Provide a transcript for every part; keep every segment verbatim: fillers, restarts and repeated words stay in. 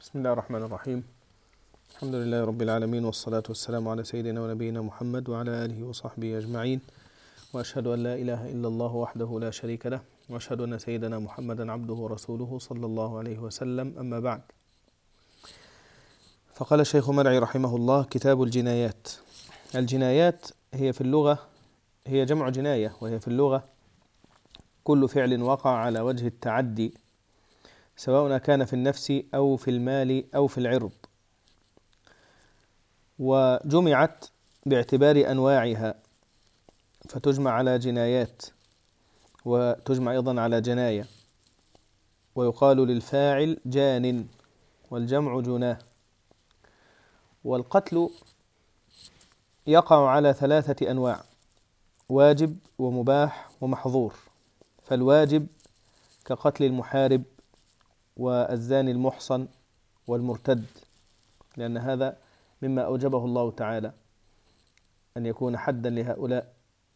بسم الله الرحمن الرحيم. الحمد لله رب العالمين، والصلاة والسلام على سيدنا ونبينا محمد وعلى آله وصحبه أجمعين، وأشهد أن لا إله إلا الله وحده لا شريك له، وأشهد أن سيدنا محمدا عبده ورسوله صلى الله عليه وسلم. أما بعد، فقال الشيخ مرعي رحمه الله: كتاب الجنايات. الجنايات هي في اللغة هي جمع جناية، وهي في اللغة كل فعل وقع على وجه التعدي، سواء كان في النفس أو في المال أو في العرض، وجمعت باعتبار أنواعها، فتجمع على جنايات وتجمع أيضا على جناية، ويقال للفاعل جان، والجمع جناه. والقتل يقع على ثلاثة أنواع: واجب ومباح ومحظور. فالواجب كقتل المحارب والزاني المحصن والمرتد، لأن هذا مما أوجبه الله تعالى أن يكون حدا لهؤلاء.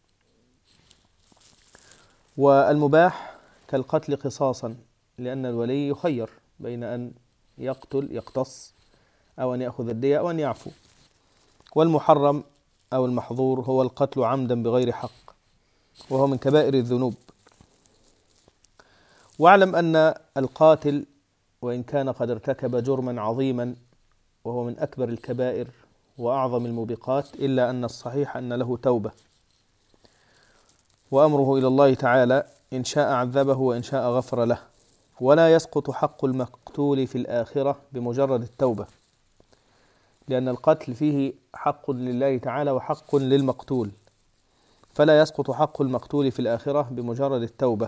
والمباح كالقتل قصاصا، لأن الولي يخير بين أن يقتل يقتص، أو أن يأخذ الدية، أو أن يعفو. والمحرم أو المحظور هو القتل عمدا بغير حق، وهو من كبائر الذنوب. واعلم أن القاتل وإن كان قد ارتكب جرما عظيما وهو من أكبر الكبائر وأعظم الموبقات، إلا أن الصحيح أن له توبة، وأمره إلى الله تعالى، إن شاء عذبه وإن شاء غفر له. ولا يسقط حق المقتول في الآخرة بمجرد التوبة، لأن القتل فيه حق لله تعالى وحق للمقتول، فلا يسقط حق المقتول في الآخرة بمجرد التوبة.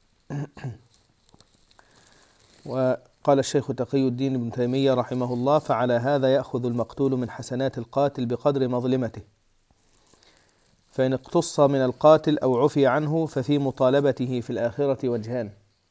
وقال الشيخ تقي الدين ابن تيمية رحمه الله: فعلى هذا يأخذ المقتول من حسنات القاتل بقدر مظلمته، فإن اقتص من القاتل أو عفي عنه ففي مطالبته في الآخرة وجهان.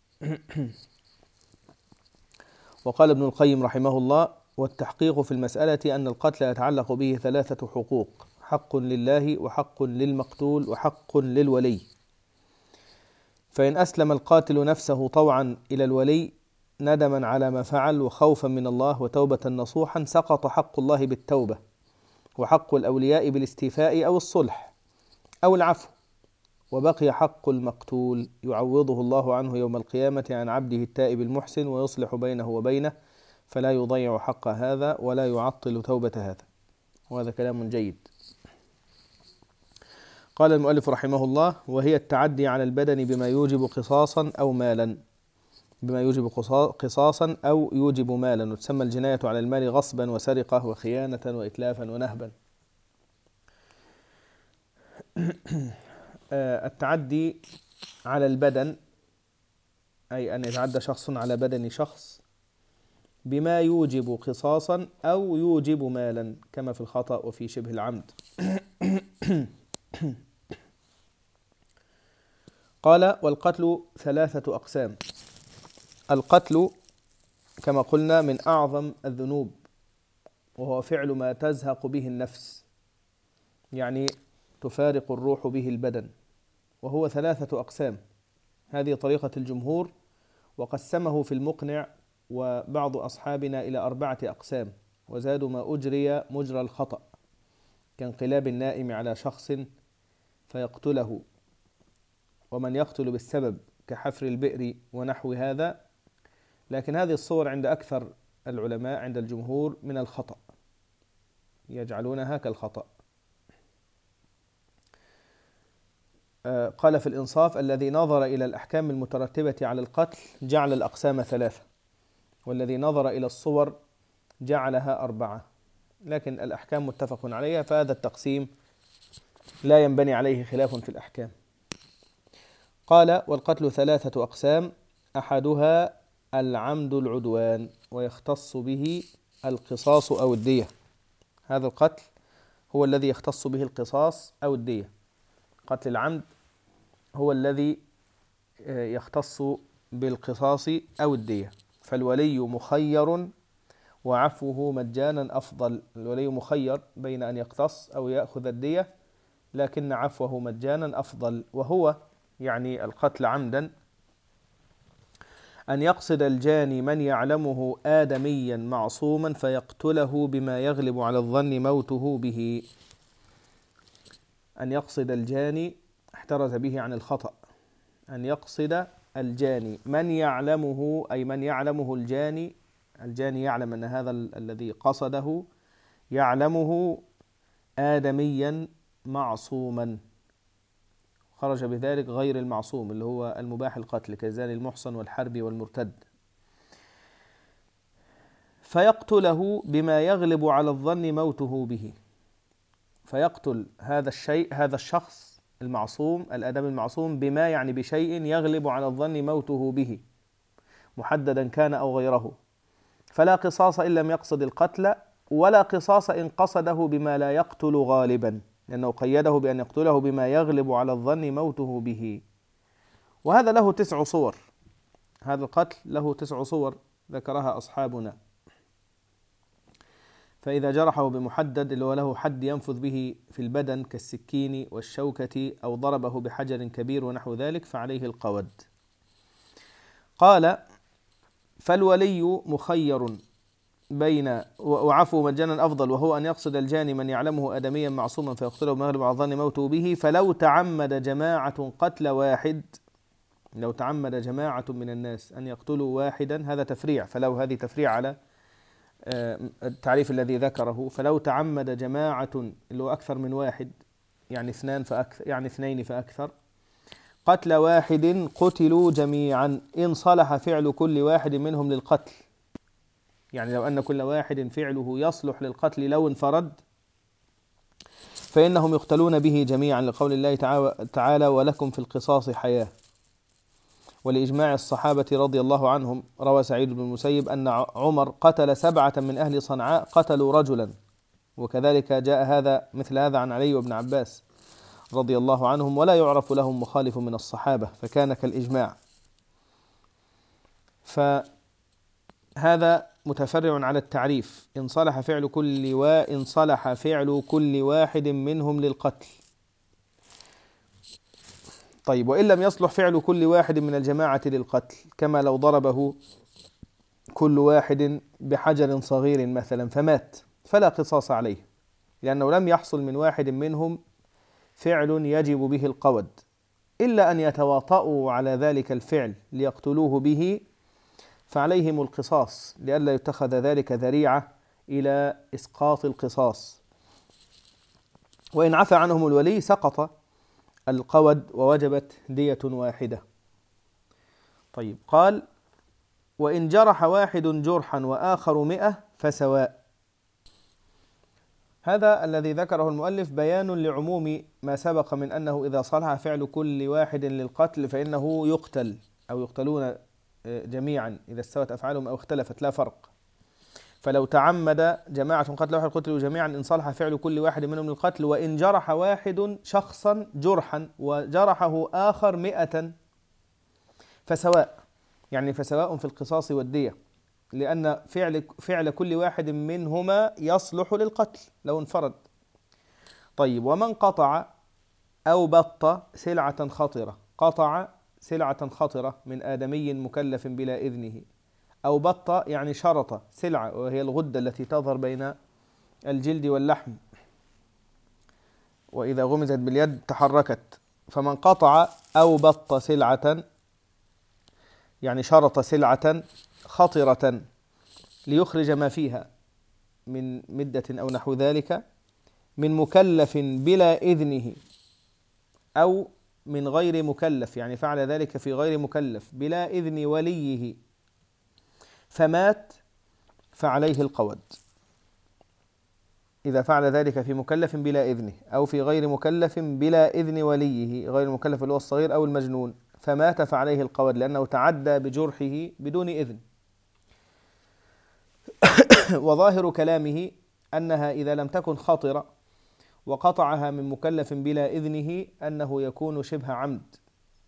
وقال ابن القيم رحمه الله: والتحقيق في المسألة أن القتل يتعلق به ثلاثة حقوق: حق لله وحق للمقتول وحق للولي. فإن أسلم القاتل نفسه طوعا إلى الولي ندما على ما فعل وخوفا من الله وتوبة نصوحا، سقط حق الله بالتوبة، وحق الأولياء بالاستيفاء أو الصلح أو العفو، وبقي حق المقتول يعوضه الله عنه يوم القيامة عن عبده التائب المحسن، ويصلح بينه وبينه، فلا يضيع حق هذا ولا يعطل توبة هذا. وهذا كلام جيد. قال المؤلف رحمه الله: وهي التعدي على البدن بما يوجب قصاصا أو مالا بما يوجب قصاصا أو يوجب مالا. وتسمى الجناية على المال غصبا وسرقة وخيانة وإتلافا ونهبا. التعدي على البدن أي أن يتعدى شخص على بدن شخص بما يوجب قصاصا أو يوجب مالا، كما في الخطأ وفي شبه العمد. قال: والقتل ثلاثة أقسام. القتل كما قلنا من أعظم الذنوب، وهو فعل ما تزهق به النفس، يعني تفارق الروح به البدن، وهو ثلاثة أقسام. هذه طريقة الجمهور، وقسمه في المقنع وبعض أصحابنا إلى أربعة أقسام، وزادوا ما أجري مجرى الخطأ، كانقلاب النائم على شخص فيقتله، ومن يقتل بالسبب كحفر البئر ونحو هذا. لكن هذه الصور عند أكثر العلماء عند الجمهور من الخطأ، يجعلونها كالخطأ. قال في الإنصاف: الذي نظر إلى الأحكام المترتبة على القتل جعل الأقسام ثلاثة، والذي نظر إلى الصور جعلها أربعة، لكن الأحكام متفق عليها، فهذا التقسيم لا ينبني عليه خلاف في الأحكام. قال: والقتل ثلاثة أقسام: أحدها العمد العدوان، ويختص به القصاص أو الدية. هذا القتل هو الذي يختص به القصاص أو الدية. قتل العمد هو الذي يختص بالقصاص أو الدية، فالولي مخير وعفوه مجانا أفضل. الولي مخير بين أن يقتص أو يأخذ الدية، لكن عفوه مجانا أفضل، وهو يعني القتل عمدا. أن يقصد الجاني من يعلمه آدميا معصوما فيقتله بما يغلب على الظن موته به. أن يقصد الجاني احترز به عن الخطأ. أن يقصد الجاني من يعلمه، أي من يعلمه الجاني، الجاني يعلم أن هذا ال الذي قصده يعلمه آدميا معصوما، خرج بذلك غير المعصوم اللي هو المباح القتل كالزاني المحصن والحربي والمرتد، فيقتله بما يغلب على الظن موته به. فيقتل هذا الشيء، هذا الشخص المعصوم الآدمي المعصوم، بما يعني بشيء يغلب على الظن موته به، محددا كان أو غيره. فلا قصاص إن لم يقصد القتل، ولا قصاص إن قصده بما لا يقتل غالبا، لأنه قيده بأن يقتله بما يغلب على الظن موته به. وهذا له تسع صور، هذا القتل له تسع صور ذكرها أصحابنا. فإذا جرحه بمحدد اللي هو له حد ينفذ به في البدن كالسكين والشوكة، أو ضربه بحجر كبير ونحو ذلك، فعليه القود. قال: فالولي مخير بين وعفو مجانا أفضل، وهو أن يقصد الجاني من يعلمه آدميا معصوما فيقتله بما يغلب على الظن موته به. فلو تعمد جماعة قتل واحد، لو تعمد جماعة من الناس أن يقتلوا واحدا، هذا تفريع، فلو هذه تفريع على التعريف الذي ذكره. فلو تعمد جماعة اللي هو أكثر من واحد، يعني اثنان فأكثر، يعني اثنين فأكثر، قتل واحد قتلوا جميعا إن صلح فعل كل واحد منهم للقتل. يعني لو أن كل واحد فعله يصلح للقتل لو انفرد، فإنهم يقتلون به جميعا، لقول الله تعالى: ولكم في القصاص حياة. ولإجماع الصحابة رضي الله عنهم، روى سعيد بن المسيب أن عمر قتل سبعة من أهل صنعاء قتلوا رجلا، وكذلك جاء هذا مثل هذا عن علي وابن عباس رضي الله عنهم، ولا يعرف لهم مخالف من الصحابة، فكان كالإجماع. فهذا متفرع على التعريف: إن صلح فعل كل وإن صلح فعل كل واحد منهم للقتل. طيب، وإن لم يصلح فعل كل واحد من الجماعة للقتل، كما لو ضربه كل واحد بحجر صغير مثلا فمات، فلا قصاص عليه، لأنه لم يحصل من واحد منهم فعل يجب به القود، إلا أن يتواطؤوا على ذلك الفعل ليقتلوه به، فعليهم القصاص، لئلا يتخذ ذلك ذريعة إلى إسقاط القصاص. وإن عفى عنهم الولي سقط القود ووجبت دية واحدة. طيب، قال: وإن جرح واحد جرحا وآخر مئة فسواء. هذا الذي ذكره المؤلف بيان لعموم ما سبق من أنه إذا صلح فعل كل واحد للقتل فإنه يقتل، أو يقتلون جميعا إذا استوت أفعالهم أو اختلفت، لا فرق. فلو تعمد جماعة قتل واحد قتلوا جميعا إن صلح فعل كل واحد منهم للقتل. وإن جرح واحد شخصا جرحا وجرحه آخر مئة فسواء، يعني فسواء في القصاص والدية، لأن فعل فعل كل واحد منهما يصلح للقتل لو انفرد. طيب، ومن قطع أو بط سلعة خطرة، قطع سلعة خطرة من آدمي مكلف بلا إذنه، أو بط يعني شرط سلعة، وهي الغدة التي تظهر بين الجلد واللحم، وإذا غمزت باليد تحركت. فمن قطع أو بط سلعة يعني شرط سلعة خطرة ليخرج ما فيها من مدة أو نحو ذلك، من مكلف بلا إذنه أو من غير مكلف، يعني فعل ذلك في غير مكلف بلا إذن وليه فمات، فعليه القود. إذا فعل ذلك في مكلف بلا إذنه أو في غير مكلف بلا إذن وليه، غير المكلف اللي هو الصغير أو المجنون، فمات فعليه القود، لأنه تعدى بجرحه بدون إذن. وظاهر كلامه أنها إذا لم تكن خاطرة وقطعها من مكلف بلا إذنه أنه يكون شبه عمد،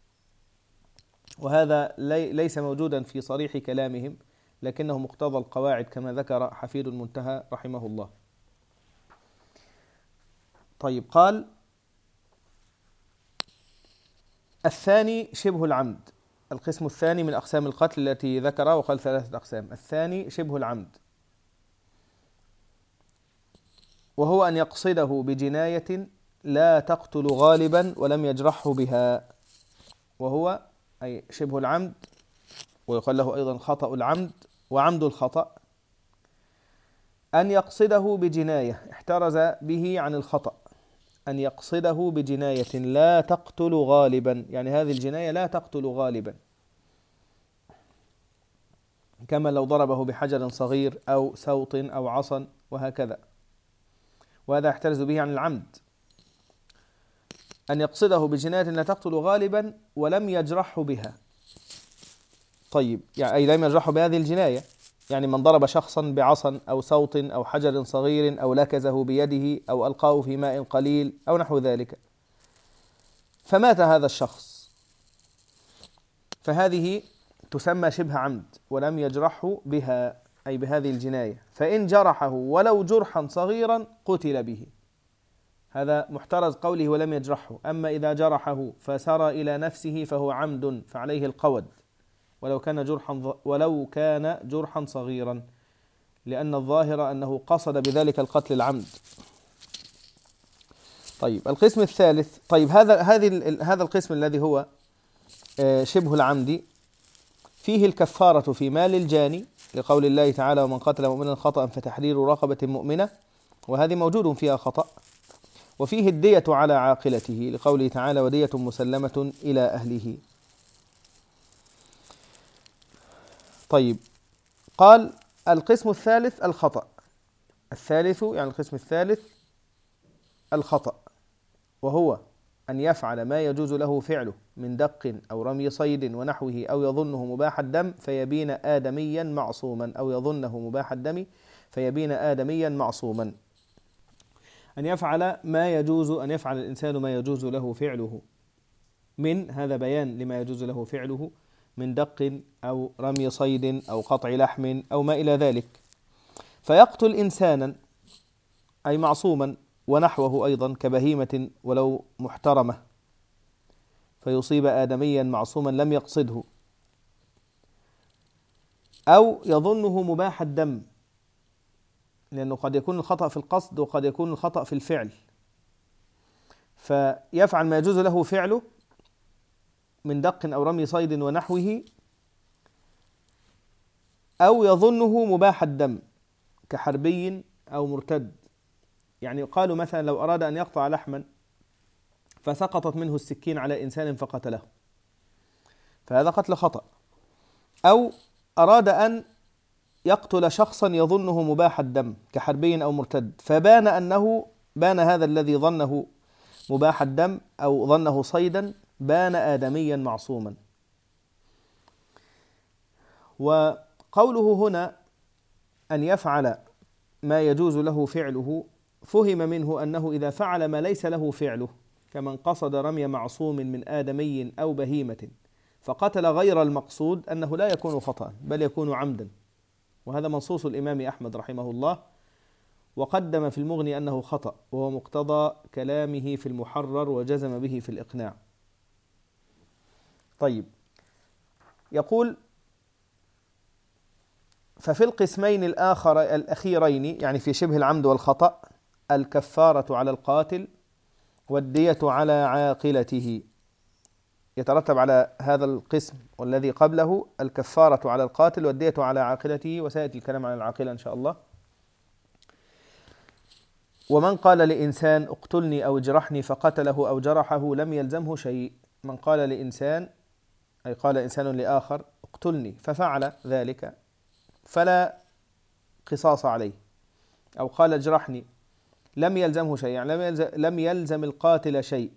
وهذا لي ليس موجودا في صريح كلامهم، لكنه مقتضى القواعد كما ذكر حفيد المنتهى رحمه الله. طيب، قال: الثاني شبه العمد، القسم الثاني من أقسام القتل التي ذكرها وقال ثلاثة أقسام. الثاني شبه العمد، وهو أن يقصده بجناية لا تقتل غالبا ولم يجرحه بها، وهو أي شبه العمد، ويقال له أيضا خطأ العمد وعمد الخطأ، أن يقصده بجناية احترز به عن الخطأ، أن يقصده بجناية لا تقتل غالبا، يعني هذه الجناية لا تقتل غالبا، كما لو ضربه بحجر صغير أو سوط أو عصا وهكذا، وهذا يحترز به عن العمد. أن يقصده بجناية لا تقتل غالبا ولم يجرحه بها. طيب، يعني أي لم يجرحه بهذه الجناية، يعني من ضرب شخصا بعصا أو سوط أو حجر صغير أو لكزه بيده أو ألقاه في ماء قليل أو نحو ذلك، فمات هذا الشخص، فهذه تسمى شبه عمد ولم يجرحه بها، أي بهذه الجناية، فإن جرحه ولو جرحا صغيرا قتل به. هذا محترز قوله ولم يجرحه. أما إذا جرحه فسار إلى نفسه فهو عمد، فعليه القود ولو كان جرحا ولو كان جرحا صغيرا، لأن الظاهر أنه قصد بذلك القتل العمد. طيب، القسم الثالث. طيب، هذا هذه هذا القسم الذي هو شبه العمد فيه الكفارة في مال الجاني، لقول الله تعالى: ومن قتل مؤمنا خطأ فتحرير رقبة مؤمنة، وهذه موجود فيها خطأ. وفيه الدية على عاقلته، لقوله تعالى: ودية مسلمة إلى أهله. طيب، قال القسم الثالث الخطأ. الثالث يعني القسم الثالث الخطأ، وهو أن يفعل ما يجوز له فعله من دق أو رمي صيد ونحوه، أو يظنه مباح الدم فيبين آدميا معصوما، أو يظنه مباح الدم فيبين آدميا معصوما. أن يفعل ما يجوز أن يفعل الإنسان ما يجوز له فعله، من هذا بيان لما يجوز له فعله من دق أو رمي صيد أو قطع لحم أو ما إلى ذلك، فيقتل إنسانا أي معصوما، ونحوه أيضا كبهيمة ولو محترمة، فيصيب آدميا معصوما لم يقصده، أو يظنه مباح الدم، لأنه قد يكون الخطأ في القصد وقد يكون الخطأ في الفعل، فيفعل ما يجوز له فعله من دق أو رمي صيد ونحوه، أو يظنه مباح الدم كحربي أو مرتد. يعني قالوا مثلا لو أراد أن يقطع لحما فسقطت منه السكين على إنسان فقتله، فهذا قتل خطأ. أو أراد أن يقتل شخصا يظنه مباح الدم كحربي أو مرتد، فبان أنه بان هذا الذي ظنه مباح الدم أو ظنه صيدا بان آدميا معصوما. وقوله هنا أن يفعل ما يجوز له فعله، فهم منه أنه إذا فعل ما ليس له فعله، كمن قصد رمي معصوم من آدمي أو بهيمة فقتل غير المقصود، أنه لا يكون خطأ بل يكون عمدا، وهذا منصوص الإمام أحمد رحمه الله، وقدم في المغني أنه خطأ، وهو مقتضى كلامه في المحرر وجزم به في الإقناع. طيب، يقول: ففي القسمين الآخر الأخيرين، يعني في شبه العمد والخطأ، الكفارة على القاتل والدية على عاقلته. يترتب على هذا القسم والذي قبله الكفارة على القاتل والدية على عاقلته، وسيأتي الكلام عن العاقلة إن شاء الله. ومن قال لإنسان اقتلني أو اجرحني فقتله أو جرحه لم يلزمه شيء. من قال لإنسان، أي قال إنسان لآخر اقتلني ففعل ذلك فلا قصاص عليه، أو قال اجرحني لم يلزمه شيء، يعني لم يلزم, لم يلزم القاتل شيء.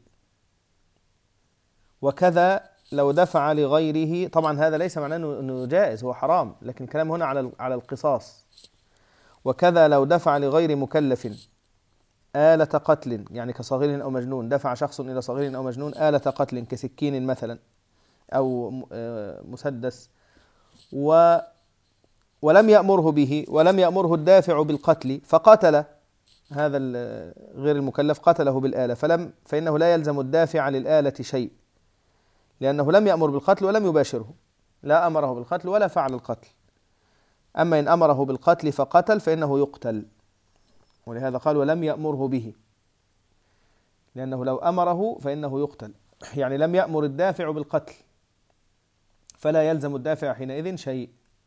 وكذا لو دفع لغيره، طبعا هذا ليس معناه أنه جائز، هو حرام، لكن الكلام هنا على على القصاص. وكذا لو دفع لغير مكلف آلة قتل، يعني كصغير أو مجنون، دفع شخص إلى صغير أو مجنون آلة قتل كسكين مثلا أو مسدس، و ولم يأمره به، ولم يأمره الدافع بالقتل، فقتل هذا غير المكلف، قتله بالآلة، فلم فإنه لا يلزم الدافع للآلة شيء، لأنه لم يأمر بالقتل ولم يباشره، لا أمره بالقتل ولا فعل القتل. أما إن أمره بالقتل فقتل فإنه يقتل، ولهذا قال ولم يأمره به، لأنه لو أمره فإنه يقتل، يعني لم يأمر الدافع بالقتل فلا يلزم الدافع حينئذ شيء.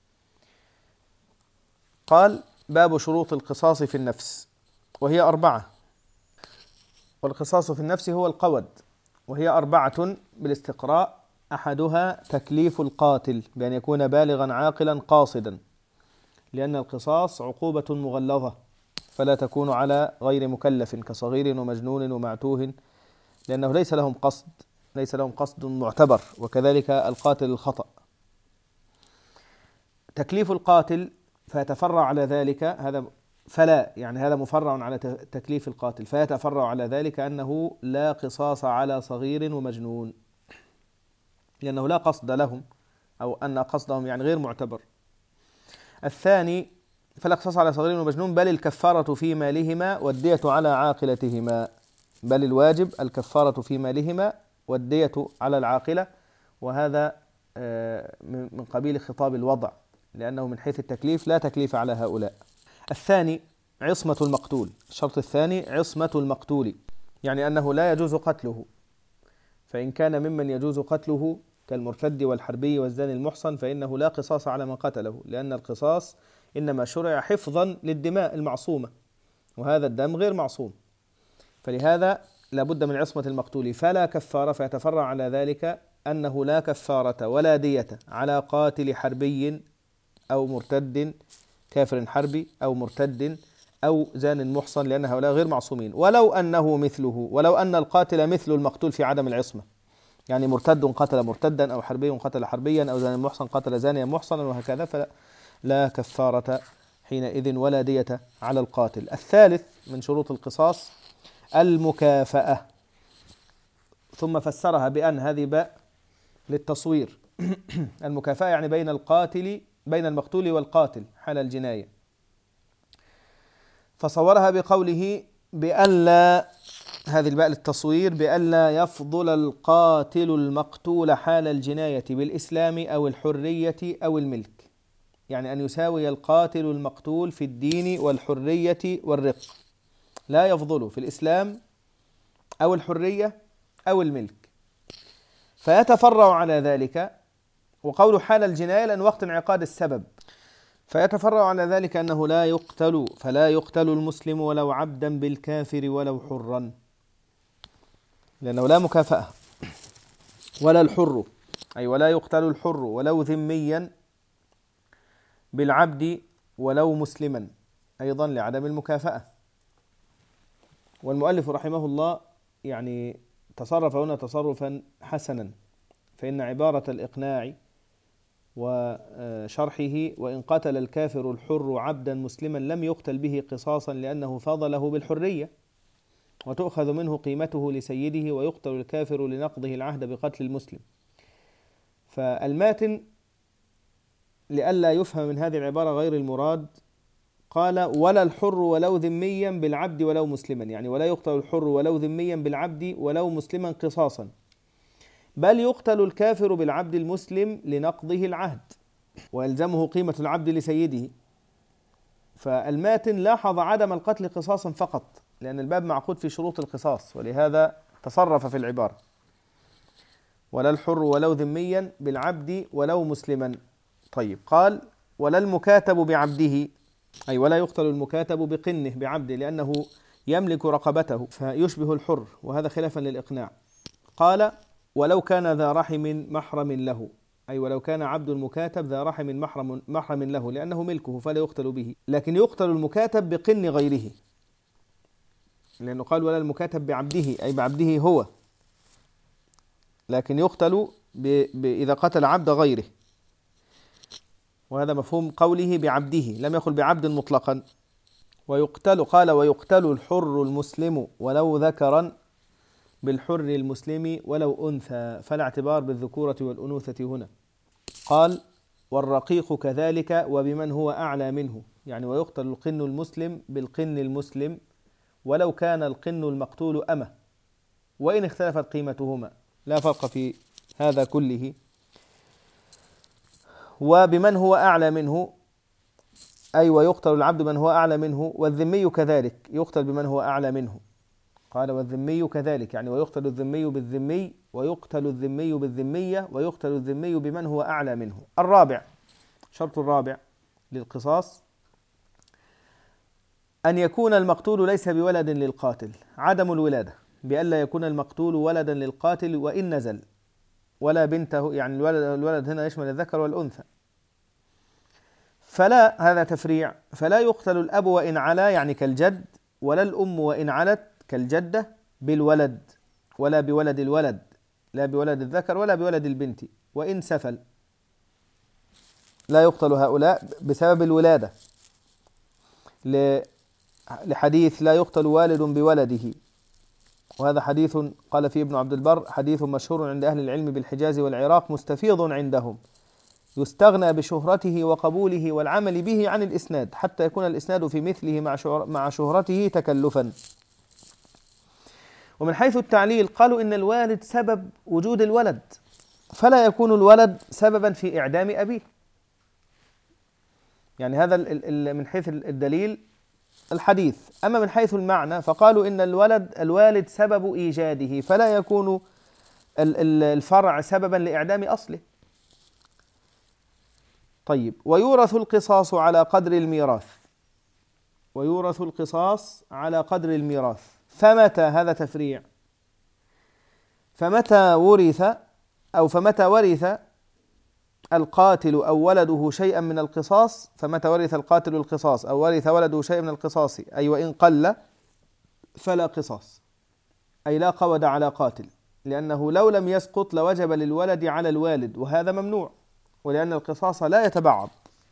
قال باب شروط القصاص في النفس، وهي أربعة. والقصاص في النفس هو القود، وهي أربعة بالاستقراء. أحدها تكليف القاتل بأن يكون بالغا عاقلا قاصدا، لأن القصاص عقوبة مغلظة فلا تكون على غير مكلف كصغير ومجنون ومعتوه، لأنه ليس لهم قصد ليس لهم قصد معتبر، وكذلك القاتل الخطأ. تكليف القاتل فيتفرع على ذلك هذا فلا يعني هذا مفرع على تكليف القاتل، فيتفرع على ذلك أنه لا قصاص على صغير ومجنون، لأنه لا قصد لهم، أو أن قصدهم يعني غير معتبر. الثاني فلا قصاص على صغير ومجنون، بل الكفارة في مالهما والدية على عاقلتهما، بل الواجب الكفارة في مالهما والدية على العاقلة، وهذا من قبيل خطاب الوضع، لأنه من حيث التكليف لا تكليف على هؤلاء. الثاني عصمة المقتول، الشرط الثاني عصمة المقتول، يعني أنه لا يجوز قتله، فإن كان ممن يجوز قتله كالمرتد والحربي والزاني المحصن فإنه لا قصاص على من قتله، لأن القصاص إنما شرع حفظا للدماء المعصومة، وهذا الدم غير معصوم، فلهذا لابد من عصمة المقتول، فلا كفارة. فيتفرع على ذلك أنه لا كفارة ولا دية على قاتل حربي أو مرتد كافر حربي أو مرتد أو زان محصن، لأن هؤلاء غير معصومين، ولو أنه مثله، ولو أن القاتل مثل المقتول في عدم العصمة، يعني مرتد قتل مرتدا أو حربي قتل حربيا أو زان محصن قتل زانيا محصنا وهكذا، فلا كفارة حينئذ ولا دية على القاتل. الثالث من شروط القصاص المكافأة، ثم فسرها بأن هذه باء للتصوير المكافأة يعني بين القاتل بين المقتول والقاتل حال الجناية، فصورها بقوله بألا، هذه الباء للتصوير، بألا يفضل القاتل المقتول حال الجناية بالإسلام أو الحرية أو الملك، يعني أن يساوي القاتل المقتول في الدين والحرية والرق، لا يفضل في الإسلام أو الحرية أو الملك. فيتفرع على ذلك، وقول حال الجناية لأن وقت انعقاد السبب، فيتفرع على ذلك أنه لا يقتل فلا يقتل المسلم ولو عبدا بالكافر ولو حرا، لأنه لا مكافأة، ولا الحر أي ولا يقتل الحر ولو ذميا بالعبد ولو مسلما، أيضا لعدم المكافأة. والمؤلف رحمه الله يعني تصرف هنا تصرفا حسنا، فإن عبارة الإقناع وشرحه وإن قتل الكافر الحر عبدا مسلما لم يقتل به قصاصا لأنه فضله بالحرية وتؤخذ منه قيمته لسيده، ويقتل الكافر لنقضه العهد بقتل المسلم. فالماتن لئلا يفهم من هذه العبارة غير المراد قال ولا الحر ولو ذميا بالعبد ولو مسلما، يعني ولا يقتل الحر ولو ذميا بالعبد ولو مسلما قصاصا، بل يقتل الكافر بالعبد المسلم لنقضه العهد ويلزمه قيمة العبد لسيده. فالماتن لاحظ عدم القتل قصاصا فقط، لأن الباب معقود في شروط القصاص، ولهذا تصرف في العبارة ولا الحر ولو ذميا بالعبد ولو مسلما. طيب قال ولا المكاتب بعبده، أي ولا يقتل المكاتب بقنه بعبده لأنه يملك رقبته فيشبه الحر، وهذا خلافا للإقناع. قال ولو كان ذا رحم محرم له، أي ولو كان عبد المكاتب ذا رحم محرم, محرم له لأنه ملكه فلا يقتل به، لكن يقتل المكاتب بقن غيره، لأنه قال ولا المكاتب بعبده أي بعبده هو، لكن يقتل ب... ب... إذا قتل عبد غيره، وهذا مفهوم قوله بعبده، لم يقل بعبد مطلقا. ويقتل قال ويقتل الحر المسلم ولو ذكرا بالحر المسلم ولو أنثى، فلا اعتبار بالذكورة والأنوثة هنا. قال والرقيق كذلك وبمن هو أعلى منه، يعني ويقتل القن المسلم بالقن المسلم ولو كان القن المقتول أمة وإن اختلفت قيمتهما، لا فرق في هذا كله. وبمن هو أعلى منه، أي ويقتل العبد من هو أعلى منه، والذمي كذلك يقتل بمن هو أعلى منه. قال والذمي كذلك، يعني ويقتل الذمي بالذمي، ويقتل الذمي بالذمية، ويقتل الذمي بمن هو أعلى منه. الرابع، شرط الرابع للقصاص أن يكون المقتول ليس بولد للقاتل، عدم الولادة، بألا يكون المقتول ولدا للقاتل وإن نزل، ولا بنته، يعني الولد, الولد هنا يشمل الذكر والأنثى. فلا، هذا تفريع، فلا يقتل الأب وإن علا، يعني كالجد، ولا الأم وإن علت كالجدة بالولد، ولا بولد الولد، لا بولد الذكر ولا بولد البنت، وإن سفل. لا يقتل هؤلاء بسبب الولادة، لحديث لا يقتل والد بولده، وهذا حديث قال فيه ابن عبد البر حديث مشهور عند أهل العلم بالحجاز والعراق مستفيض عندهم، يستغنى بشهرته وقبوله والعمل به عن الإسناد، حتى يكون الإسناد في مثله مع شهرته تكلفا. ومن حيث التعليل قالوا إن الوالد سبب وجود الولد، فلا يكون الولد سببا في إعدام أبيه. يعني هذا من حيث الدليل الحديث. أما من حيث المعنى فقالوا إن الولد الوالد سبب إيجاده، فلا يكون الفرع سببا لإعدام أصله. طيب، ويورث القصاص على قدر الميراث، ويورث القصاص على قدر الميراث. فمتى، هذا تفريع، فمتى ورث أو فمتى ورث القاتل أو ولده شيئا من القصاص، فمتى ورث القاتل القصاص أو ورث ولده شيئا من القصاص، أي وإن قل فلا قصاص، أي لا قود على قاتل، لأنه لو لم يسقط لوجب للولد على الوالد، وهذا ممنوع، ولأن القصاص لا يتبعض،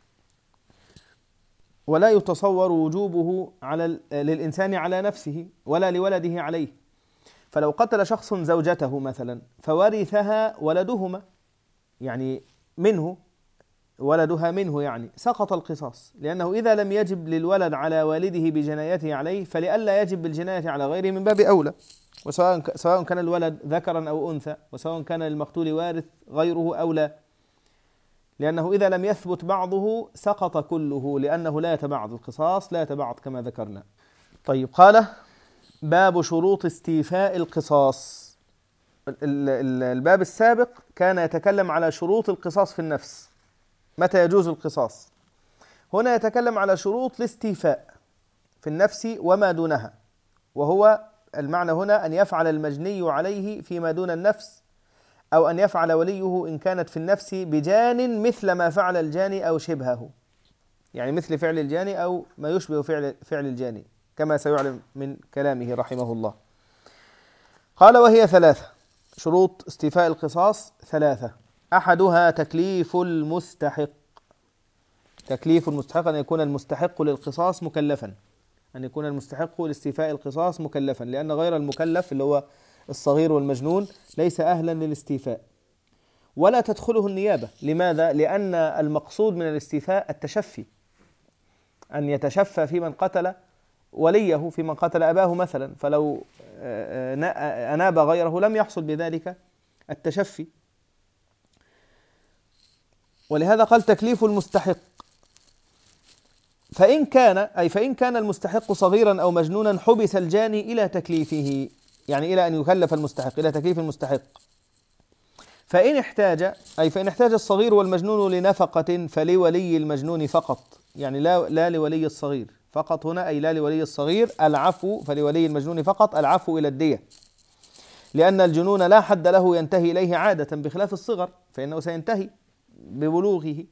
ولا يتصور وجوبه على للإنسان على نفسه ولا لولده عليه. فلو قتل شخص زوجته مثلا فورثها ولدهما، يعني منه ولدها منه، يعني سقط القصاص، لأنه إذا لم يجب للولد على والده بجنايته عليه فلئلا يجب بالجناية على غيره من باب أولى، وسواء سواء كان الولد ذكرا أو أنثى، وسواء كان للمقتول وارث غيره أو لا، لأنه إذا لم يثبت بعضه سقط كله، لأنه لا يتبعض، القصاص لا يتبعض كما ذكرنا. طيب، قال باب شروط استيفاء القصاص. الباب السابق كان يتكلم على شروط القصاص في النفس، متى يجوز القصاص. هنا يتكلم على شروط الاستيفاء في النفس وما دونها، وهو المعنى هنا أن يفعل المجني عليه فيما دون النفس، أو أن يفعل وليه إن كانت في النفس بجان مثل ما فعل الجاني أو شبهه، يعني مثل فعل الجاني أو ما يشبه فعل فعل الجاني، كما سيعلم من كلامه رحمه الله. قال وهي ثلاثة، شروط استيفاء القصاص ثلاثة. أحدها تكليف المستحق، تكليف المستحق أن يكون المستحق للقصاص مكلفا، أن يكون المستحق لاستيفاء القصاص مكلفا، لأن غير المكلف اللي هو الصغير والمجنون ليس أهلا للاستيفاء، ولا تدخله النيابة. لماذا؟ لأن المقصود من الاستيفاء التشفي، أن يتشفى في من قتل وليه، في من قتل أباه مثلا، فلو أناب غيره لم يحصل بذلك التشفي. ولهذا قال تكليف المستحق. فإن كان أي فإن كان المستحق صغيرا أو مجنونا حبس الجاني إلى تكليفه، يعني إلى أن يكلف المستحق، إلى تكليف المستحق. فإن احتاج أي فإن احتاج الصغير والمجنون لنفقة فلولي المجنون فقط، يعني لا لا لولي الصغير فقط هنا، أي لا لولي الصغير، العفو، فلولي المجنون فقط العفو إلى الدية، لأن الجنون لا حد له ينتهي إليه عادة، بخلاف الصغر فإنه سينتهي ببلوغه.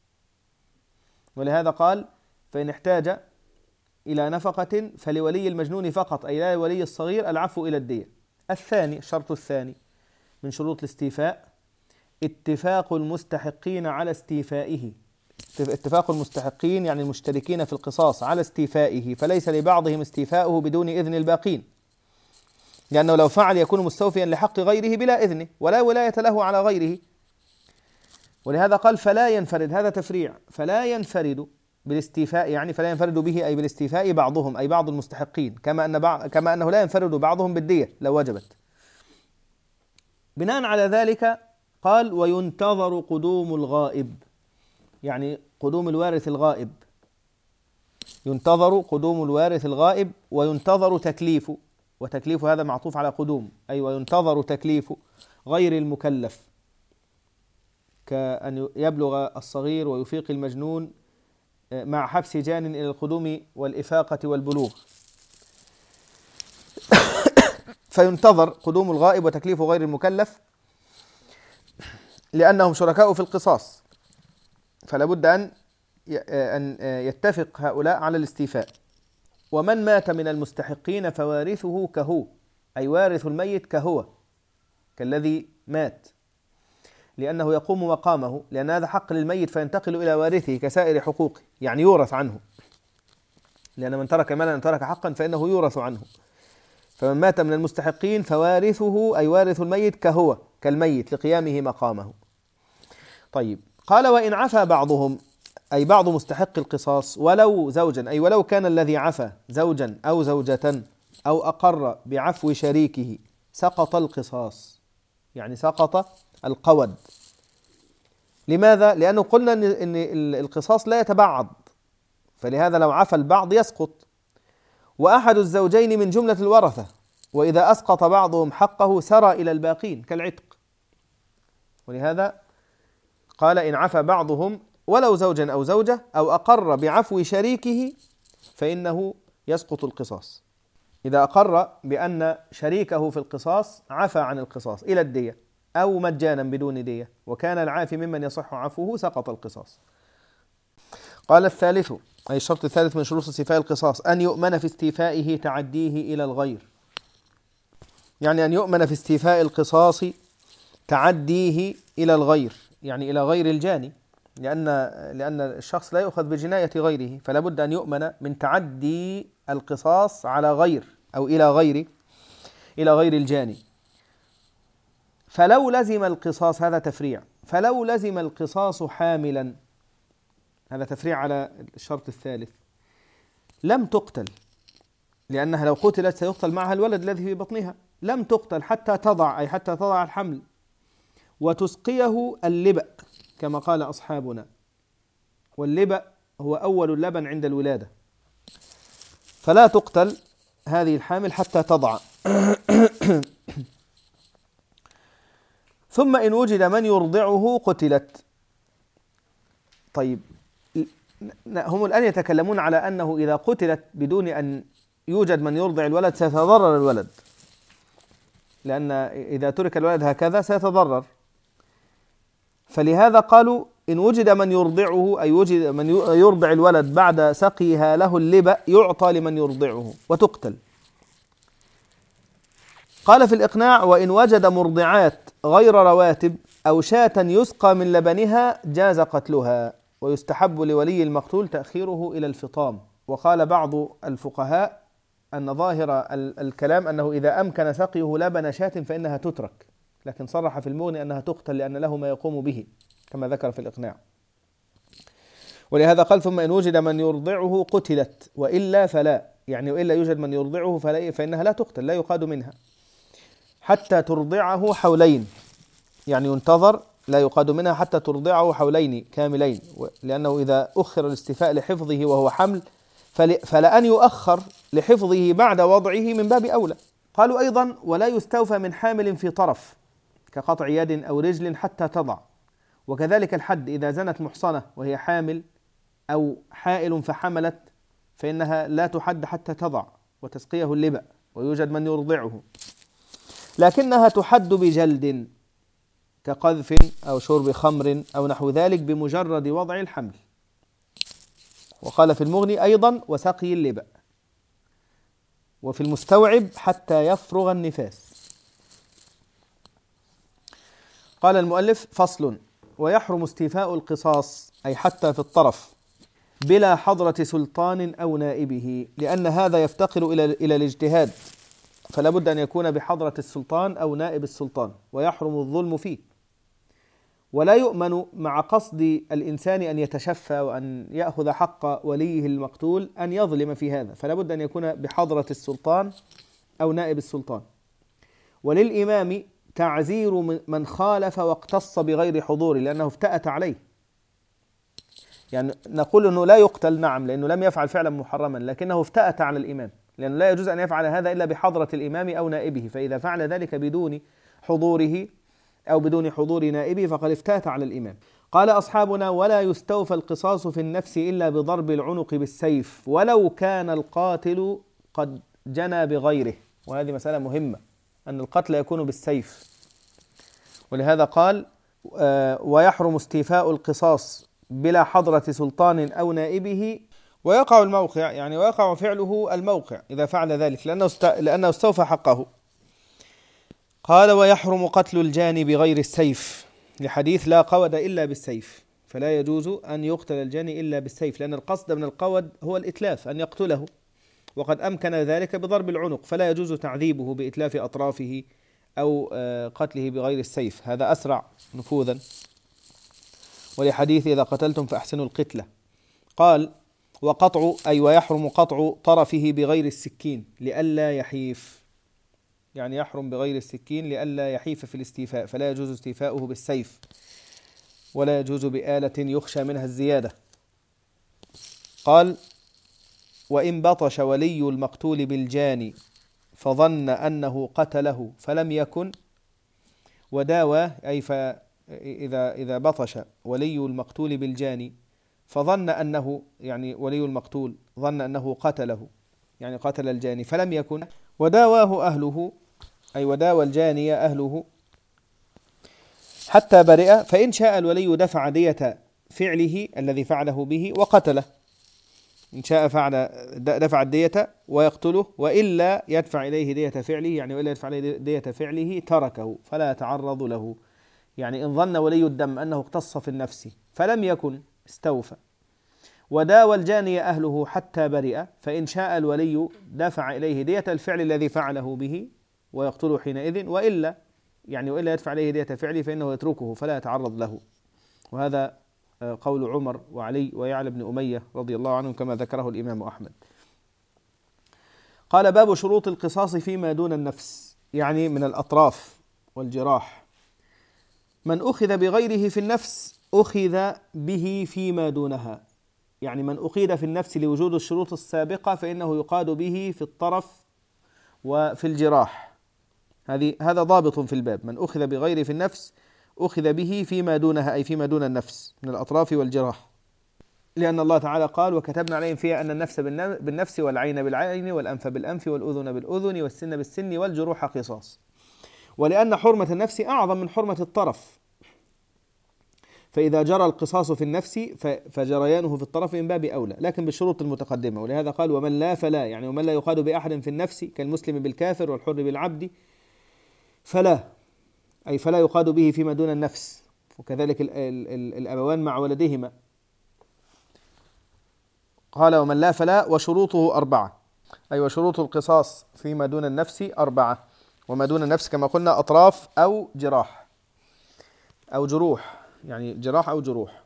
ولهذا قال فإن احتاج إلى نفقة فلولي المجنون فقط، أي لا لولي الصغير، العفو إلى الدية. الثاني، الشرط الثاني من شروط الاستيفاء اتفاق المستحقين على استيفائه، اتفاق المستحقين يعني المشتركين في القصاص على استيفائه، فليس لبعضهم استيفاؤه بدون إذن الباقين، لأنه لو فعل يكون مستوفيا لحق غيره بلا إذنه، ولا ولاية له على غيره. ولهذا قال فلا ينفرد، هذا تفريع، فلا ينفرد بالاستيفاء، يعني فلا ينفرد به أي بالاستيفاء بعضهم، أي بعض المستحقين، كما أن بعض كما أنه لا ينفرد بعضهم بالدية لو وجبت. بناء على ذلك قال وينتظر قدوم الغائب، يعني قدوم الوارث الغائب، ينتظر قدوم الوارث الغائب وينتظر تكليفه، وتكليف هذا معطوف على قدوم، أي وينتظر تكليف غير المكلف، كأن يبلغ الصغير ويفيق المجنون مع حبس جان إلى القدوم والإفاقة والبلوغ. فينتظر قدوم الغائب وتكليف غير المكلف لأنهم شركاء في القصاص، فلا بد أن أن يتفق هؤلاء على الاستيفاء. ومن مات من المستحقين فوارثه كهو، أي وارث الميت كهو كالذي مات، لأنه يقوم مقامه، لأن هذا حق للميت فينتقل إلى وارثه كسائر حقوقه، يعني يورث عنه، لأن من ترك مالا ترك حقا فإنه يورث عنه. فمن مات من المستحقين فوارثه أي وارث الميت كهو كالميت لقيامه مقامه. طيب، قال وإن عفى بعضهم، أي بعض مستحق القصاص، ولو زوجا، أي ولو كان الذي عفى زوجا أو زوجة أو أقر بعفو شريكه سقط القصاص، يعني سقط القود. لماذا؟ لأنه قلنا إن القصاص لا يتبعض، فلهذا لو عفى البعض يسقط. وأحد الزوجين من جملة الورثة، وإذا أسقط بعضهم حقه سرى إلى الباقين كالعتق، ولهذا قال إن عفى بعضهم ولو زوجا أو زوجة أو أقر بعفو شريكه فإنه يسقط القصاص. إذا أقر بأن شريكه في القصاص عفى عن القصاص إلى الدية أو مجانا بدون دية وكان العافي ممن يصح عفوه سقط القصاص. قال الثالث، أي الشرط الثالث من شروط استيفاء القصاص، أن يؤمن في استيفائه تعديه إلى الغير، يعني أن يؤمن في استيفاء القصاص تعديه إلى الغير، يعني إلى غير الجاني، لأن لأن الشخص لا يؤخذ بجناية غيره، فلا بد أن يؤمن من تعدي القصاص على غير أو إلى غير إلى غير الجاني. فلو لزم القصاص، هذا تفريع، فلو لزم القصاص حاملا، هذا تفريع على الشرط الثالث، لم تقتل، لأنها لو قتلت سيقتل معها الولد الذي في بطنها، لم تقتل حتى تضع، أي حتى تضع الحمل، وتسقيه اللبأ كما قال أصحابنا، واللبأ هو أول اللبن عند الولادة، فلا تقتل هذه الحامل حتى تضع. ثم إن وجد من يرضعه قتلت. طيب، هم الآن يتكلمون على أنه إذا قتلت بدون أن يوجد من يرضع الولد سيتضرر الولد، لأن إذا ترك الولد هكذا سيتضرر، فلهذا قالوا إن وجد من يرضعه، أي وجد من يرضع الولد بعد سقيها له اللبأ يعطى لمن يرضعه وتقتل. قال في الإقناع وإن وجد مرضعات غير رواتب أو شاة يسقى من لبنها جاز قتلها، ويستحب لولي المقتول تأخيره إلى الفطام. وقال بعض الفقهاء أن ظاهر الكلام أنه إذا أمكن سقيه لبن شاة فإنها تترك، لكن صرح في المغني أنها تقتل لأن له ما يقوم به كما ذكر في الإقناع. ولهذا قال ثم إن وجد من يرضعه قتلت وإلا فلا، يعني وإلا يوجد من يرضعه فإنها لا تقتل، لا يقاد منها حتى ترضعه حولين، يعني ينتظر لا يقاد منها حتى ترضعه حولين كاملين، لأنه إذا أخر الاستيفاء لحفظه وهو حمل فلأن يؤخر لحفظه بعد وضعه من باب أولى. قالوا أيضا ولا يستوفى من حامل في طرف كقطع يد أو رجل حتى تضع، وكذلك الحد إذا زنت محصنة وهي حامل أو حائل فحملت فإنها لا تحد حتى تضع وتسقيه اللبأ ويوجد من يرضعه، لكنها تحد بجلد كقذف أو شرب خمر أو نحو ذلك بمجرد وضع الحمل. وقال في المغني أيضا وسقي اللبأ، وفي المستوعب حتى يفرغ النفاس. قال المؤلف فصل ويحرم استيفاء القصاص أي حتى في الطرف بلا حضرة سلطان أو نائبه، لأن هذا يفتقر إلى إلى الاجتهاد، فلا بد أن يكون بحضرة السلطان أو نائب السلطان، ويحرم الظلم فيه. ولا يؤمن مع قصد الإنسان أن يتشفى وأن يأخذ حق وليه المقتول أن يظلم في هذا، فلا بد أن يكون بحضرة السلطان أو نائب السلطان. وللإمام تعزير من خالف واقتص بغير حضور لأنه افتأت عليه. يعني نقول أنه لا يقتل نعم لأنه لم يفعل فعلا محرما، لكنه افتأت على الإمام، لأنه لا يجوز أن يفعل هذا إلا بحضرة الإمام أو نائبه، فإذا فعل ذلك بدون حضوره أو بدون حضور نائبه فقد افتأت على الإمام. قال أصحابنا: ولا يستوفى القصاص في النفس إلا بضرب العنق بالسيف ولو كان القاتل قد جنى بغيره. وهذه مسألة مهمة، أن القتل يكون بالسيف، ولهذا قال: آه ويحرم استيفاء القصاص بلا حضرة سلطان أو نائبه، ويقع الموقع يعني ويقع فعله الموقع إذا فعل ذلك لأنه است... لأنه استوفى حقه. قال: ويحرم قتل الجاني بغير السيف، لحديث لا قود إلا بالسيف، فلا يجوز أن يقتل الجاني إلا بالسيف، لأن القصد من القود هو الإتلاف، أن يقتله، وقد أمكن ذلك بضرب العنق، فلا يجوز تعذيبه بإتلاف أطرافه أو قتله بغير السيف، هذا أسرع نفوذا. ولحديث إذا قتلتم فأحسنوا القتلة. قال: وقطع أي ويحرم قطع طرفه بغير السكين لئلا يحيف، يعني يحرم بغير السكين لئلا يحيف في الاستيفاء، فلا يجوز استيفاؤه بالسيف، ولا يجوز بآلة يخشى منها الزيادة. قال: وإن بطش ولي المقتول بالجاني فظن أنه قتله فلم يكن وداوى، أي فإذا إذا بطش ولي المقتول بالجاني فظن أنه يعني ولي المقتول ظن أنه قتله يعني قتل الجاني فلم يكن وداواه أهله، أي وداوى الجاني أهله حتى برئ، فإن شاء الولي دفع دية فعله الذي فعله به وقتله، إن شاء فعل دفع الدية ويقتله، وإلا يدفع إليه دية فعله، يعني وإلا يدفع إليه دية فعله تركه فلا يتعرض له. يعني إن ظن ولي الدم أنه اقتص في النفس فلم يكن استوفى وداوى الجاني أهله حتى برئ، فإن شاء الولي دفع إليه دية الفعل الذي فعله به ويقتله حينئذ، وإلا يعني وإلا يدفع إليه دية فعله فإنه يتركه فلا يتعرض له. وهذا قول عمر وعلي ويعلى بن أمية رضي الله عنهم كما ذكره الإمام أحمد. قال: باب شروط القصاص فيما دون النفس، يعني من الأطراف والجراح. من أخذ بغيره في النفس أخذ به فيما دونها، يعني من أقيد في النفس لوجود الشروط السابقة فإنه يقاد به في الطرف وفي الجراح. هذه هذا ضابط في الباب: من أخذ بغيره في النفس أخذ به فيما دونها، أي فيما دون النفس من الأطراف والجراح، لأن الله تعالى قال: وكتبنا عليهم فيها أن النفس بالنفس والعين بالعين والأنف بالأنف والأذن بالأذن والسن بالسن والجروح قصاص، ولأن حرمة النفس أعظم من حرمة الطرف، فإذا جرى القصاص في النفس فجريانه في الطرف من باب أولى، لكن بالشروط المتقدمة. ولهذا قال: ومن لا فلا، يعني ومن لا يقاد بأحد في النفس كالمسلم بالكافر والحر بالعبد فلا، أي فلا يقاد به فيما دون النفس، وكذلك ال ال ال الأبوان مع ولدهما. قال: ومن لا فلا وشروطه أربعة، أي وشروط القصاص فيما دون النفس أربعة، وما دون النفس كما قلنا أطراف أو جراح أو جروح، يعني جراح أو جروح،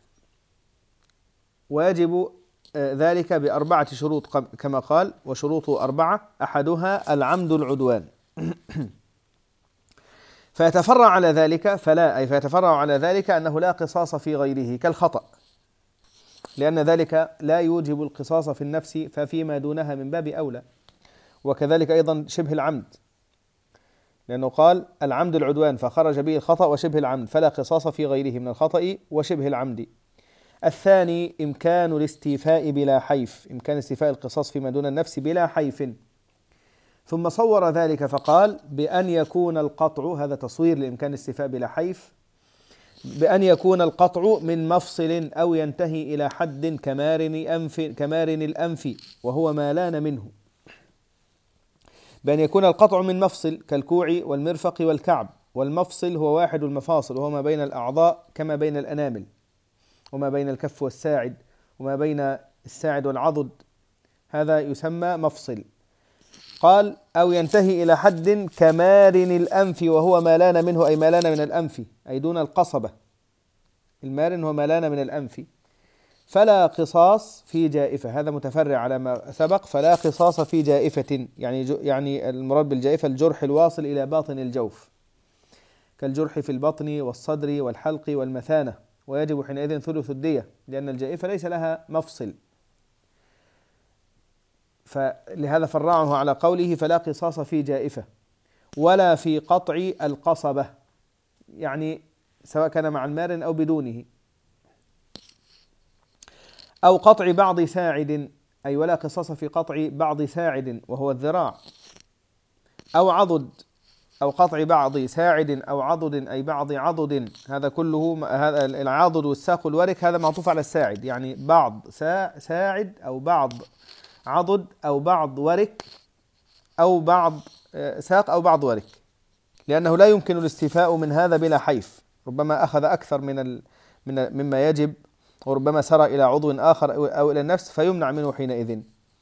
ويجب ذلك بأربعة شروط كما قال: وشروطه أربعة، أحدها العمد العدوان. فيتفرع على ذلك فلا، أي فيتفرع على ذلك أنه لا قصاص في غيره كالخطأ، لأن ذلك لا يوجب القصاص في النفس ففيما دونها من باب أولى، وكذلك أيضا شبه العمد، لأنه قال: العمد العدوان فخرج به الخطأ وشبه العمد، فلا قصاص في غيره من الخطأ وشبه العمد. الثاني إمكان الاستيفاء بلا حيف، إمكان استيفاء القصاص فيما دون النفس بلا حيف، ثم صور ذلك فقال: بأن يكون القطع، هذا تصوير لإمكان الاستيفاء بلا حيف، بأن يكون القطع من مفصل أو ينتهي إلى حد كمارن أنف كمارن الأنف وهو ما لان منه، بأن يكون القطع من مفصل كالكوع والمرفق والكعب، والمفصل هو واحد المفاصل وهو ما بين الأعضاء كما بين الأنامل وما بين الكف والساعد وما بين الساعد والعضد، هذا يسمى مفصل. قال: أو ينتهي إلى حد كمارن الأنف وهو ما لان منه، أي ما لان من الأنف، أي دون القصبة، المارن هو ما لان من الأنف، فلا قصاص في جائفة، هذا متفرع على ما سبق، فلا قصاص في جائفة، يعني يعني المراد بالجائفة الجرح الواصل إلى باطن الجوف، كالجرح في البطن والصدر والحلق والمثانة، ويجب حينئذ ثلث الدية لأن الجائفة ليس لها مفصل. فلهذا فرعه على قوله فلا قصاص في جائفة ولا في قطع القصبة، يعني سواء كان مع المارن أو بدونه، أو قطع بعض ساعد، أي ولا قصاص في قطع بعض ساعد وهو الذراع، أو عضد، أو قطع بعض ساعد أو عضد أي بعض عضد، هذا كله هذا العضد والساق والورك هذا معطوف على الساعد، يعني بعض ساعد أو بعض عضد أو بعض ورك أو بعض ساق أو بعض ورك، لأنه لا يمكن الاستيفاء من هذا بلا حيف، ربما أخذ أكثر من ال من مما يجب، وربما سرى إلى عضو آخر أو إلى النفس فيمنع منه حينئذ.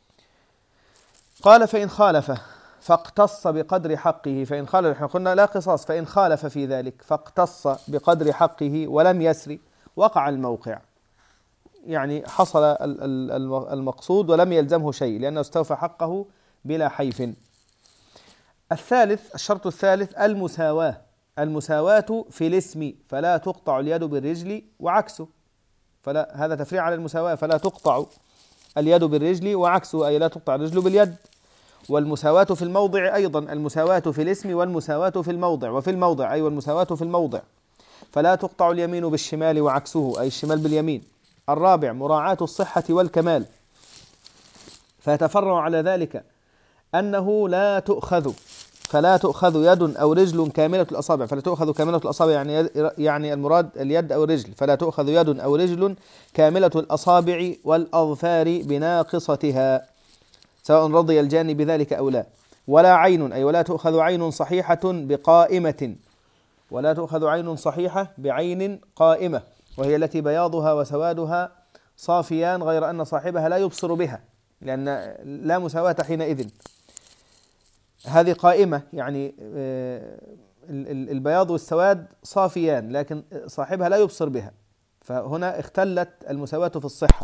قال فإن خالف فاقتص بقدر حقه، فإن خالف، احنا قلنا لا قصاص، فإن خالف في ذلك فاقتص بقدر حقه ولم يسري وقع الموقع، يعني حصل المقصود ولم يلزمه شيء لأنه استوفى حقه بلا حيف. الثالث، الشرط الثالث المساواة، المساواة في الاسم، فلا تقطع اليد بالرجل وعكسه، فلا هذا تفريع على المساواة، فلا تقطع اليد بالرجل وعكسه أي لا تقطع الرجل باليد. والمساواة في الموضع أيضا، المساواة في الاسم والمساواة في الموضع، وفي الموضع أي أيوة والمساواة في الموضع، فلا تقطع اليمين بالشمال وعكسه أي الشمال باليمين. الرابع مراعاة الصحة والكمال، فيتفرع على ذلك أنه لا تؤخذ، فلا تؤخذ يد أو رجل كاملة الأصابع، فلا تؤخذ كاملة الأصابع يعني يعني المراد اليد أو الرجل، فلا تؤخذ يد أو رجل كاملة الأصابع والأظفار بناقصتها سواء رضي الجاني بذلك أو لا. ولا عين أي ولا تؤخذ عين صحيحة بقائمة، ولا تؤخذ عين صحيحة بعين قائمة، وهي التي بياضها وسوادها صافيان غير أن صاحبها لا يبصر بها، لأن لا مساواة حينئذ. هذه قائمة يعني البياض والسواد صافيان لكن صاحبها لا يبصر بها، فهنا اختلت المساواة في الصحة.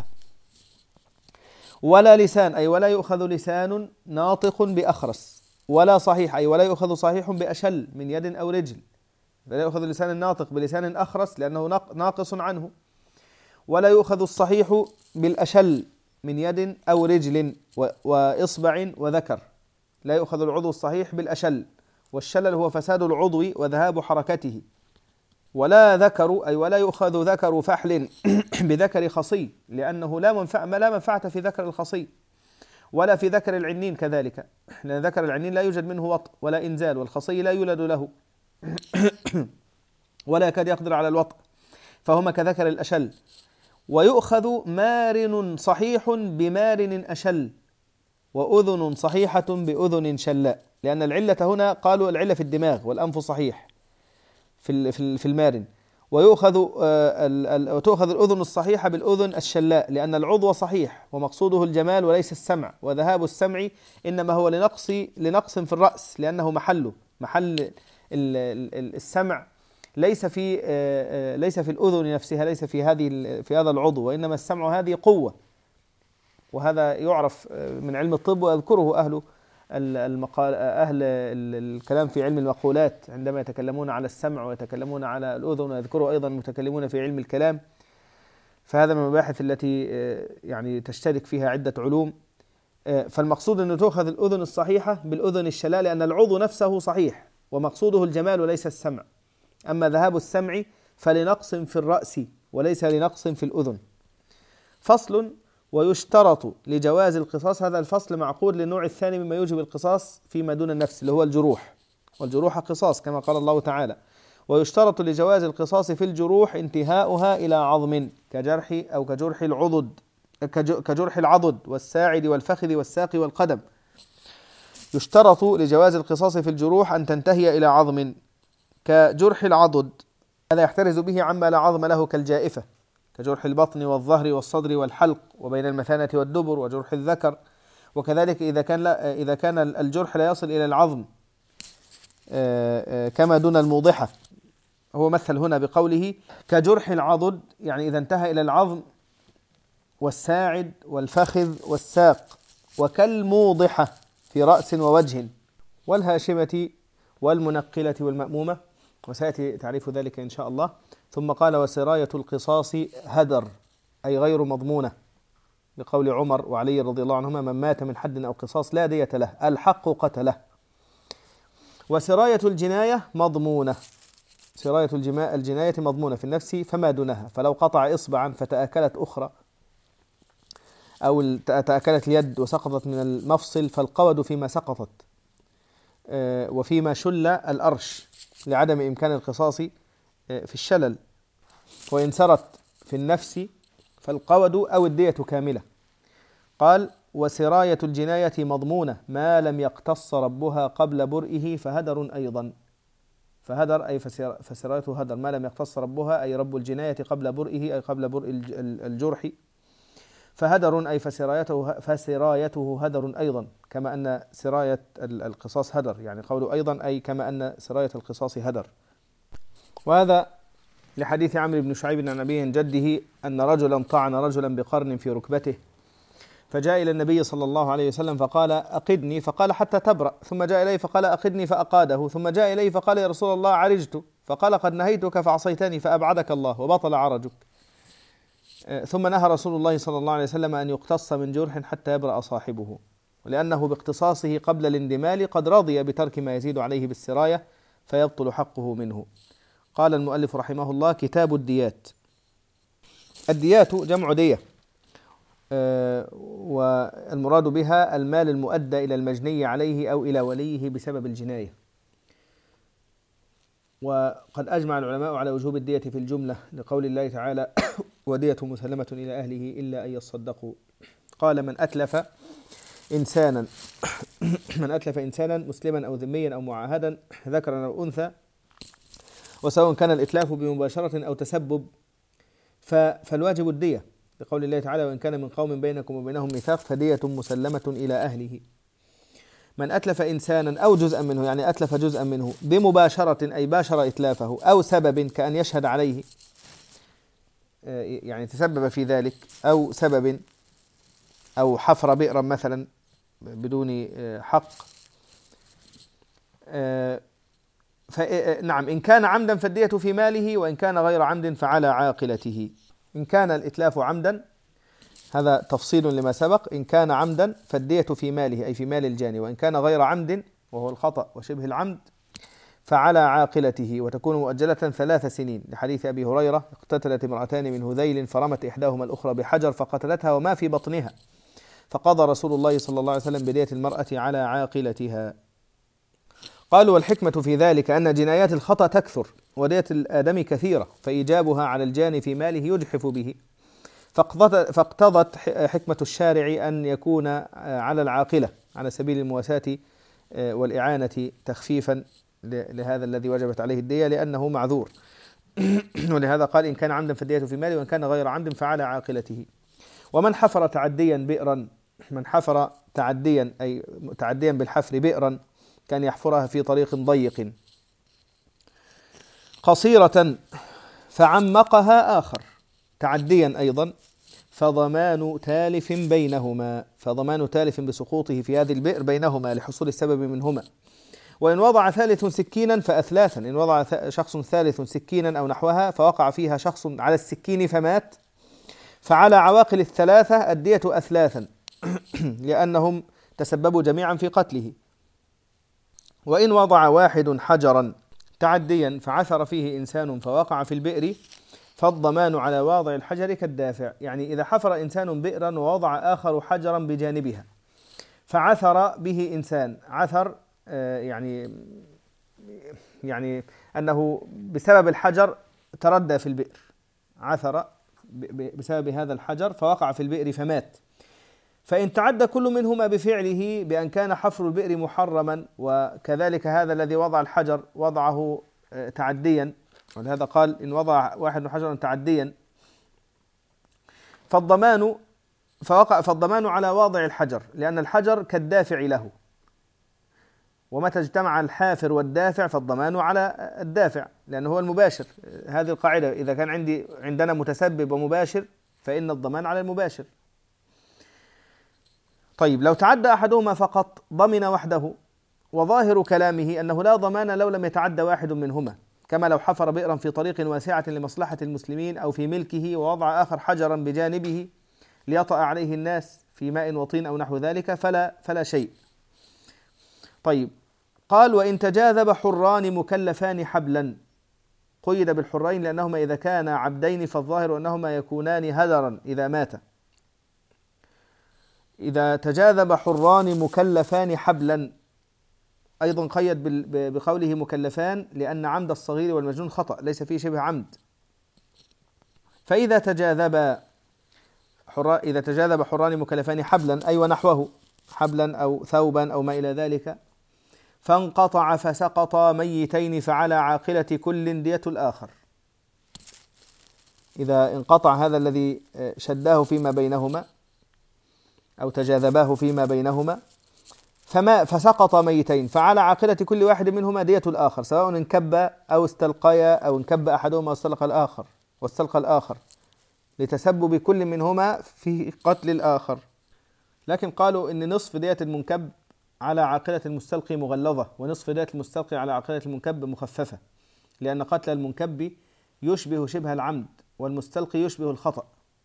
ولا لسان أي ولا يؤخذ لسان ناطق بأخرس، ولا صحيح أي ولا يؤخذ صحيح بأشل من يد أو رجل، لا يؤخذ لسان الناطق بلسان أخرس لأنه ناقص عنه. ولا يؤخذ الصحيح بالأشل من يد أو رجل وإصبع وذكر، لا يؤخذ العضو الصحيح بالأشل، والشلل هو فساد العضو وذهاب حركته. ولا ذكر أي ولا يؤخذ ذكر فحل بذكر خصي، لأنه لا منفعة لا منفعة في ذكر الخصي، ولا في ذكر العنين كذلك، لأن ذكر العنين لا يوجد منه وطء ولا إنزال، والخصي لا يولد له ولا يكاد يقدر على الوطء، فهما كذكر الأشل. ويؤخذ مارن صحيح بمارن أشل، وأذن صحيحة بأذن شلاء، لأن العلة هنا قالوا العلة في الدماغ والأنف صحيح في في المارن. ويؤخذ وتؤخذ الأذن الصحيحة بالأذن الشلاء، لأن العضو صحيح ومقصوده الجمال وليس السمع، وذهاب السمع إنما هو لنقص لنقص في الرأس، لأنه محله محل السمع ليس في ليس في الأذن نفسها، ليس في هذه في هذا العضو، وإنما السمع هذه قوة، وهذا يعرف من علم الطب ويذكره أهل المقال أهل الكلام في علم المقولات عندما يتكلمون على السمع ويتكلمون على الأذن، ويذكره أيضا المتكلمون في علم الكلام. فهذا من المباحث التي يعني تشترك فيها عدة علوم. فالمقصود أن تؤخذ الأذن الصحيحة بالأذن الشلاء، لأن العضو نفسه صحيح ومقصوده الجمال وليس السمع، أما ذهاب السمع فلنقص في الرأس وليس لنقص في الأذن. فصل: ويشترط لجواز القصاص، هذا الفصل معقود للنوع الثاني مما يوجب القصاص فيما دون النفس اللي هو الجروح، والجروح قصاص كما قال الله تعالى: ويشترط لجواز القصاص في الجروح انتهاؤها إلى عظم كجرح أو كجرح العضد كجرح العضد والساعد والفخذ والساق والقدم. يشترط لجواز القصاص في الجروح أن تنتهي إلى عظم كجرح العضد، هذا يحترز به عما لا عظم له كالجائفة، كجرح البطن والظهر والصدر والحلق وبين المثانة والدبر وجرح الذكر. وكذلك إذا كان لا إذا كان الجرح لا يصل إلى العظم كما دون الموضحة، هو مثل هنا بقوله كجرح العضد، يعني إذا انتهى إلى العظم والساعد والفخذ والساق، وكالموضحة في رأس ووجه والهاشمة والمنقلة والمأمومة. وسيأتي تعريف ذلك إن شاء الله. ثم قال وسراية القصاص هدر أي غير مضمونة، لقول عمر وعلي رضي الله عنهما من مات من حد أو قصاص لا دية له الحق قتله. وسراية الجناية مضمونة، سراية الجناية مضمونة في النفس فما دونها، فلو قطع إصبعا فتأكلت أخرى أو تأكلت اليد وسقطت من المفصل فالقود فيما سقطت وفيما شل الأرش لعدم إمكان القصاص في الشلل. وإن سرت في النفس فالقود أو الدية كاملة. قال وسراية الجناية مضمونة ما لم يقتص ربها قبل برئه فهدر أيضا، فهدر أي فسرايته هدر ما لم يقتص ربها أي رب الجناية قبل برئه أي قبل برء الجرح، فهدر أي فسرايته فسرايته هدر أيضا، كما أن سراية القصاص هدر، يعني قوله أيضا أي كما أن سراية القصاص هدر. وهذا لحديث عمرو بن شعيب عن أبيه جده أن رجلا طعن رجلا بقرن في ركبته، فجاء إلى النبي صلى الله عليه وسلم فقال أقدني، فقال حتى تبرأ، ثم جاء إليه فقال أقدني فأقاده، ثم جاء إليه فقال يا رسول الله عرجت، فقال قد نهيتك فعصيتني فأبعدك الله وبطل عرجك. ثم نهى رسول الله صلى الله عليه وسلم أن يقتص من جرح حتى يبرأ صاحبه، ولأنه باقتصاصه قبل الاندمال قد رضي بترك ما يزيد عليه بالسراية فيبطل حقه منه. قال المؤلف رحمه الله كتاب الديات. الديات جمع دية، أه والمراد بها المال المؤدى إلى المجني عليه أو إلى وليه بسبب الجناية. وقد أجمع العلماء على وجوب الدية في الجملة لقول الله تعالى ودية مسلمة إلى أهله إلا أن يصدقوا. قال من أتلف إنسانا من أتلف إنسانا مسلما أو ذميا أو معاهدا ذكرا أو أنثى، وسواء كان الإتلاف بمباشرة أو تسبب فالواجب الدية لقول الله تعالى وإن كان من قوم بينكم وبينهم ميثاق فدية مسلمة إلى أهله. من أتلف إنسانا أو جزءا منه، يعني أتلف جزءا منه بمباشرة أي باشر إتلافه، أو سبب كأن يشهد عليه يعني تسبب في ذلك، أو سبب أو حفر بئرا مثلا بدون حق. نعم إن كان عمدا فالدية في ماله، وإن كان غير عمد فعلى عاقلته. إن كان الإتلاف عمدا هذا تفصيل لما سبق، إن كان عمدا فالدية في ماله أي في مال الجاني، وإن كان غير عمد وهو الخطأ وشبه العمد فعلى عاقلته، وتكون مؤجلة ثلاث سنين لحديث أبي هريرة اقتتلت امرأتان من هذيل فرمت إحداهما الأخرى بحجر فقتلتها وما في بطنها، فقضى رسول الله صلى الله عليه وسلم بدية المرأة على عاقلتها. قالوا والحكمة في ذلك أن جنايات الخطأ تكثر ودية الآدم كثيرة، فإيجابها على الجاني في ماله يجحف به، فاقتضت حكمة الشارع أن يكون على العاقلة على سبيل المواساة والإعانة تخفيفا لهذا الذي وجبت عليه الدية لأنه معذور. ولهذا قال إن كان عمدا فالدية في ماله، وإن كان غير عمد فعلى عاقلته. ومن حفر تعديا بئرا، من حفر تعديا أي تعديا بالحفر بئرا كان يحفرها في طريق ضيق قصيرة فعمقها آخر تعديا أيضا فضمان تالف بينهما، فضمان تالف بسقوطه في هذه البئر بينهما لحصول السبب منهما. وإن وضع ثالث سكينا فأثلاثا، إن وضع شخص ثالث سكينا أو نحوها فوقع فيها شخص على السكين فمات فعلى عواقل الثلاثة الدية أثلاثا لأنهم تسببوا جميعا في قتله. وإن وضع واحد حجرا تعديا فعثر فيه إنسان فوقع في البئر فالضمان على واضع الحجر كالدافع، يعني إذا حفر إنسان بئرا ووضع آخر حجرا بجانبها فعثر به إنسان، عثر يعني يعني أنه بسبب الحجر تردى في البئر، عثر بسبب هذا الحجر فوقع في البئر فمات، فإن تعدى كل منهما بفعله بأن كان حفر البئر محرما وكذلك هذا الذي وضع الحجر وضعه تعديا، ولهذا قال إن وضع واحد حجرا تعديا فالضمان فوقع فالضمان على واضع الحجر لأن الحجر كالدافع له، ومتى اجتمع الحافر والدافع فالضمان على الدافع لأنه هو المباشر. هذه القاعدة إذا كان عندي عندنا متسبب ومباشر فإن الضمان على المباشر. طيب لو تعدى أحدهما فقط ضمن وحده، وظاهر كلامه أنه لا ضمان لو لم يتعدى واحد منهما، كما لو حفر بئرا في طريق واسعة لمصلحة المسلمين أو في ملكه ووضع آخر حجرا بجانبه ليطأ عليه الناس في ماء وطين أو نحو ذلك فلا, فلا شيء. طيب، قال وإن تجاذب حران مكلفان حبلا، قيد بالحرين لأنهما إذا كانا عبدين فالظاهر أنهما يكونان هدرا إذا مات. إذا تجاذب حران مكلفان حبلا، أيضا قيد بقوله مكلفان لأن عمد الصغير والمجنون خطأ ليس فيه شبه عمد. فإذا تجاذب حران إذا تجاذب حران مكلفان حبلا أي ونحوه حبلا أو ثوبا أو ما إلى ذلك، فانقطع فسقطا ميتين فعلى عاقلة كل دية الآخر. إذا انقطع هذا الذي شداه فيما بينهما أو تجاذباه فيما بينهما فما فسقط ميتين فعلى عاقلة كل واحد منهما دية الآخر، سواء انكب أو استلقيا أو انكب أحدهما واستلقى الآخر واستلقى الآخر لتسبب كل منهما في قتل الآخر. لكن قالوا إن نصف دية المنكب على عاقلة المستلقي مغلظة، ونصف دية المستلقي على عاقلة المنكب مخففة، لأن قتل المنكب يشبه شبه العمد والمستلقي يشبه الخطأ.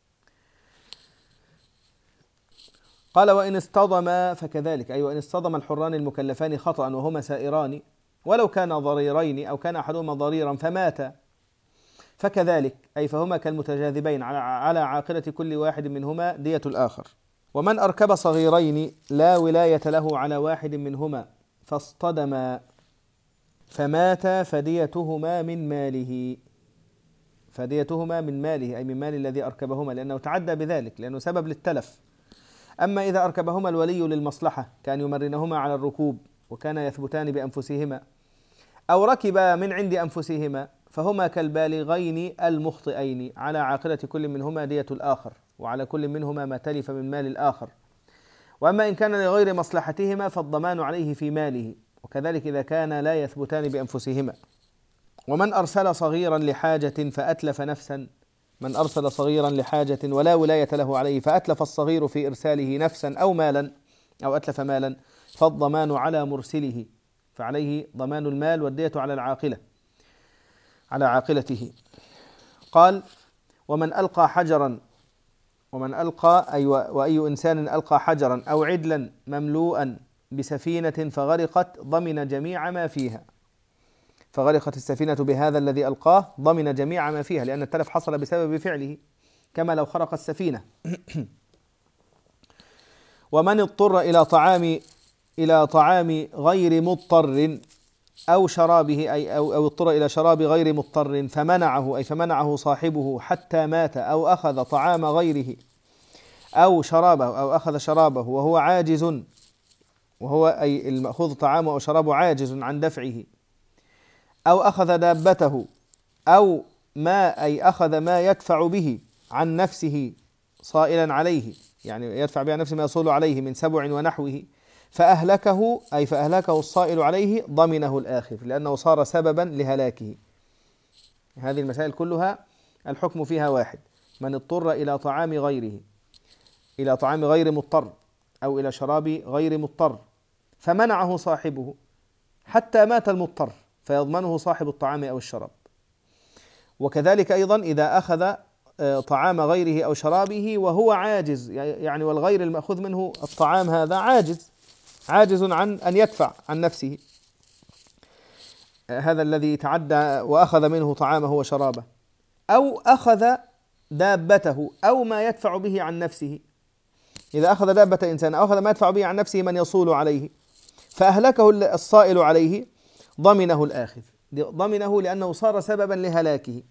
قال وإن اصطدما فكذلك، أي وإن اصطدم الحران المكلفان خطأ وهما سائران ولو كان ضريرين أو كان أحدهما ضريرا فمات فكذلك، أي فهما كالمتجاذبين على عاقلة كل واحد منهما دية الآخر. ومن أركب صغيرين لا ولاية له على واحد منهما فاصطدما فمات فديتهما من ماله، فديتهما من ماله أي من مال الذي أركبهما، لأنه تعدى بذلك لأنه سبب للتلف. أما إذا أركبهما الولي للمصلحة كان يمرنهما على الركوب وكان يثبتان بأنفسهما، أو ركبا من عند أنفسهما فهما كالبالغين المخطئين على عاقلة كل منهما دية الآخر، وعلى كل منهما ما تلف من مال الآخر. وأما إن كان لغير مصلحتهما فالضمان عليه في ماله، وكذلك إذا كان لا يثبتان بأنفسهما. ومن أرسل صغيرا لحاجة فأتلف نفسا، من أرسل صغيرا لحاجة ولا ولاية له عليه فأتلف الصغير في إرساله نفسا أو مالا أو أتلف مالا فالضمان على مرسله، فعليه ضمان المال والدية على العاقلة على عاقلته. قال ومن ألقى حجرا ومن ألقى أي وأي إنسان ألقى حجرا أو عدلا مملوءا بسفينة فغرقت ضمن جميع ما فيها، فغرقت السفينة بهذا الذي ألقاه ضمن جميع ما فيها، لأن التلف حصل بسبب فعله كما لو خرق السفينة. ومن اضطر إلى طعام إلى طعام غير مضطر أو شرابه أي أو, أو اضطر إلى شراب غير مضطر فمنعه أي فمنعه صاحبه حتى مات، أو أخذ طعام غيره أو شرابه أو أخذ شرابه وهو عاجز، وهو أي المأخوذ طعامه أو شرابه عاجز عن دفعه، أو أخذ دابته أو ما أي أخذ ما يدفع به عن نفسه صائلا عليه، يعني يدفع به عن نفسه ما يصول عليه من سبع ونحوه، فأهلكه أي فأهلكه الصائل عليه ضمنه الآخر لأنه صار سببا لهلاكه. هذه المسائل كلها الحكم فيها واحد: من اضطر إلى طعام غيره إلى طعام غير مضطر أو إلى شراب غير مضطر فمنعه صاحبه حتى مات المضطر فيضمنه صاحب الطعام أو الشراب. وكذلك أيضا إذا أخذ طعام غيره أو شرابه وهو عاجز، يعني والغير المأخوذ منه الطعام هذا عاجز عاجز عن أن يدفع عن نفسه، هذا الذي تعدى وأخذ منه طعامه وشرابه، أو أخذ دابته أو ما يدفع به عن نفسه. إذا أخذ دابة إنسان أو أخذ ما يدفع به عن نفسه من يصول عليه فأهلكه الصائل عليه ضمنه الآخذ، ضمنه لأنه صار سببا لهلاكه،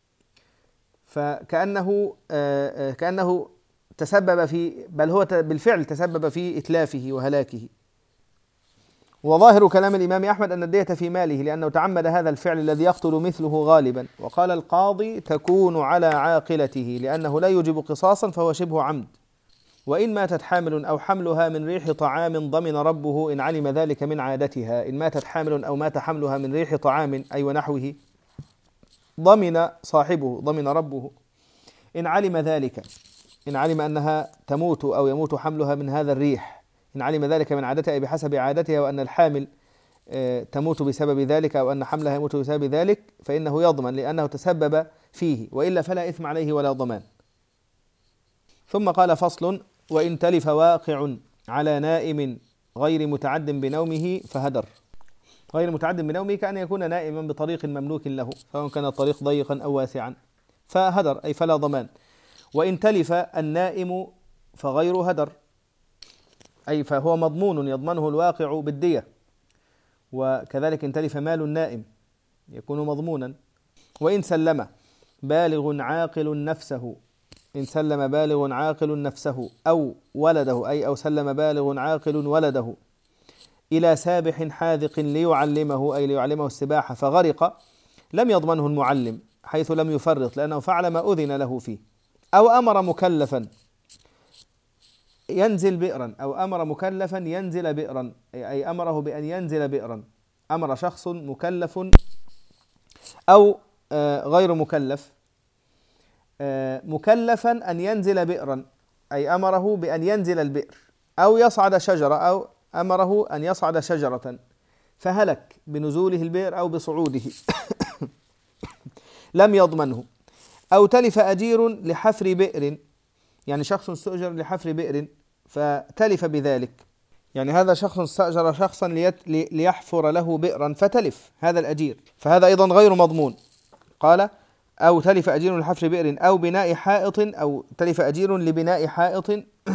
فكأنه كأنه تسبب في بل هو بالفعل تسبب في إتلافه وهلاكه. وظاهر كلام الإمام أحمد أن الدية في ماله لأنه تعمد هذا الفعل الذي يقتل مثله غالبا. وقال القاضي تكون على عاقلته لأنه لا يوجب قصاصا فهو شبه عمد. وإن ماتت حامل أو حملها من ريح طعام ضمن ربه إن علم ذلك من عادتها، إن ماتت حامل أو مات حملها من ريح طعام أي ونحوه ضمن صاحبه ضمن ربه إن علم ذلك، إن علم أنها تموت أو يموت حملها من هذا الريح، إن علم ذلك من عادتها أي بحسب عادتها، وأن الحامل تموت بسبب ذلك أو أن حملها يموت بسبب ذلك فإنه يضمن لأنه تسبب فيه، وإلا فلا إثم عليه ولا ضمان. ثم قال فصل: وإن تلف واقع على نائم غير متعد بنومه فهدر. غير متعد بنومه كأن يكون نائما بطريق مملوك له، سواء كان الطريق ضيقا أو واسعا، فهدر أي فلا ضمان. وإن تلف النائم فغير هدر، أي فهو مضمون يضمنه الواقع بالدية. وكذلك إن تلف مال النائم يكون مضمونا. وإن سلم بالغ عاقل نفسه إن سلم بالغ عاقل نفسه أو ولده، أي أو سلم بالغ عاقل ولده إلى سابح حاذق ليعلمه، أي ليعلمه السباحة فغرق، لم يضمنه المعلم حيث لم يفرط لأنه فعل ما أذن له فيه. أو أمر مكلفا ينزل بئرا أو أمر مكلفا ينزل بئرا، أي أمره بأن ينزل بئرا. أمر شخص مكلف أو غير مكلف مكلفا أن ينزل بئرا، أي أمره بأن ينزل البئر، أو يصعد شجرة، أو أمره أن يصعد شجرة فهلك بنزوله البئر أو بصعوده لم يضمنه. أو تلف أجير لحفر بئر، يعني شخص استؤجر لحفر بئر فتلف بذلك، يعني هذا شخص استأجر شخصا ليحفر له بئرا فتلف هذا الأجير، فهذا أيضا غير مضمون. قال: أو تلف أجير لحفر بئر أو بناء حائط، أو تلف أجير لبناء حائط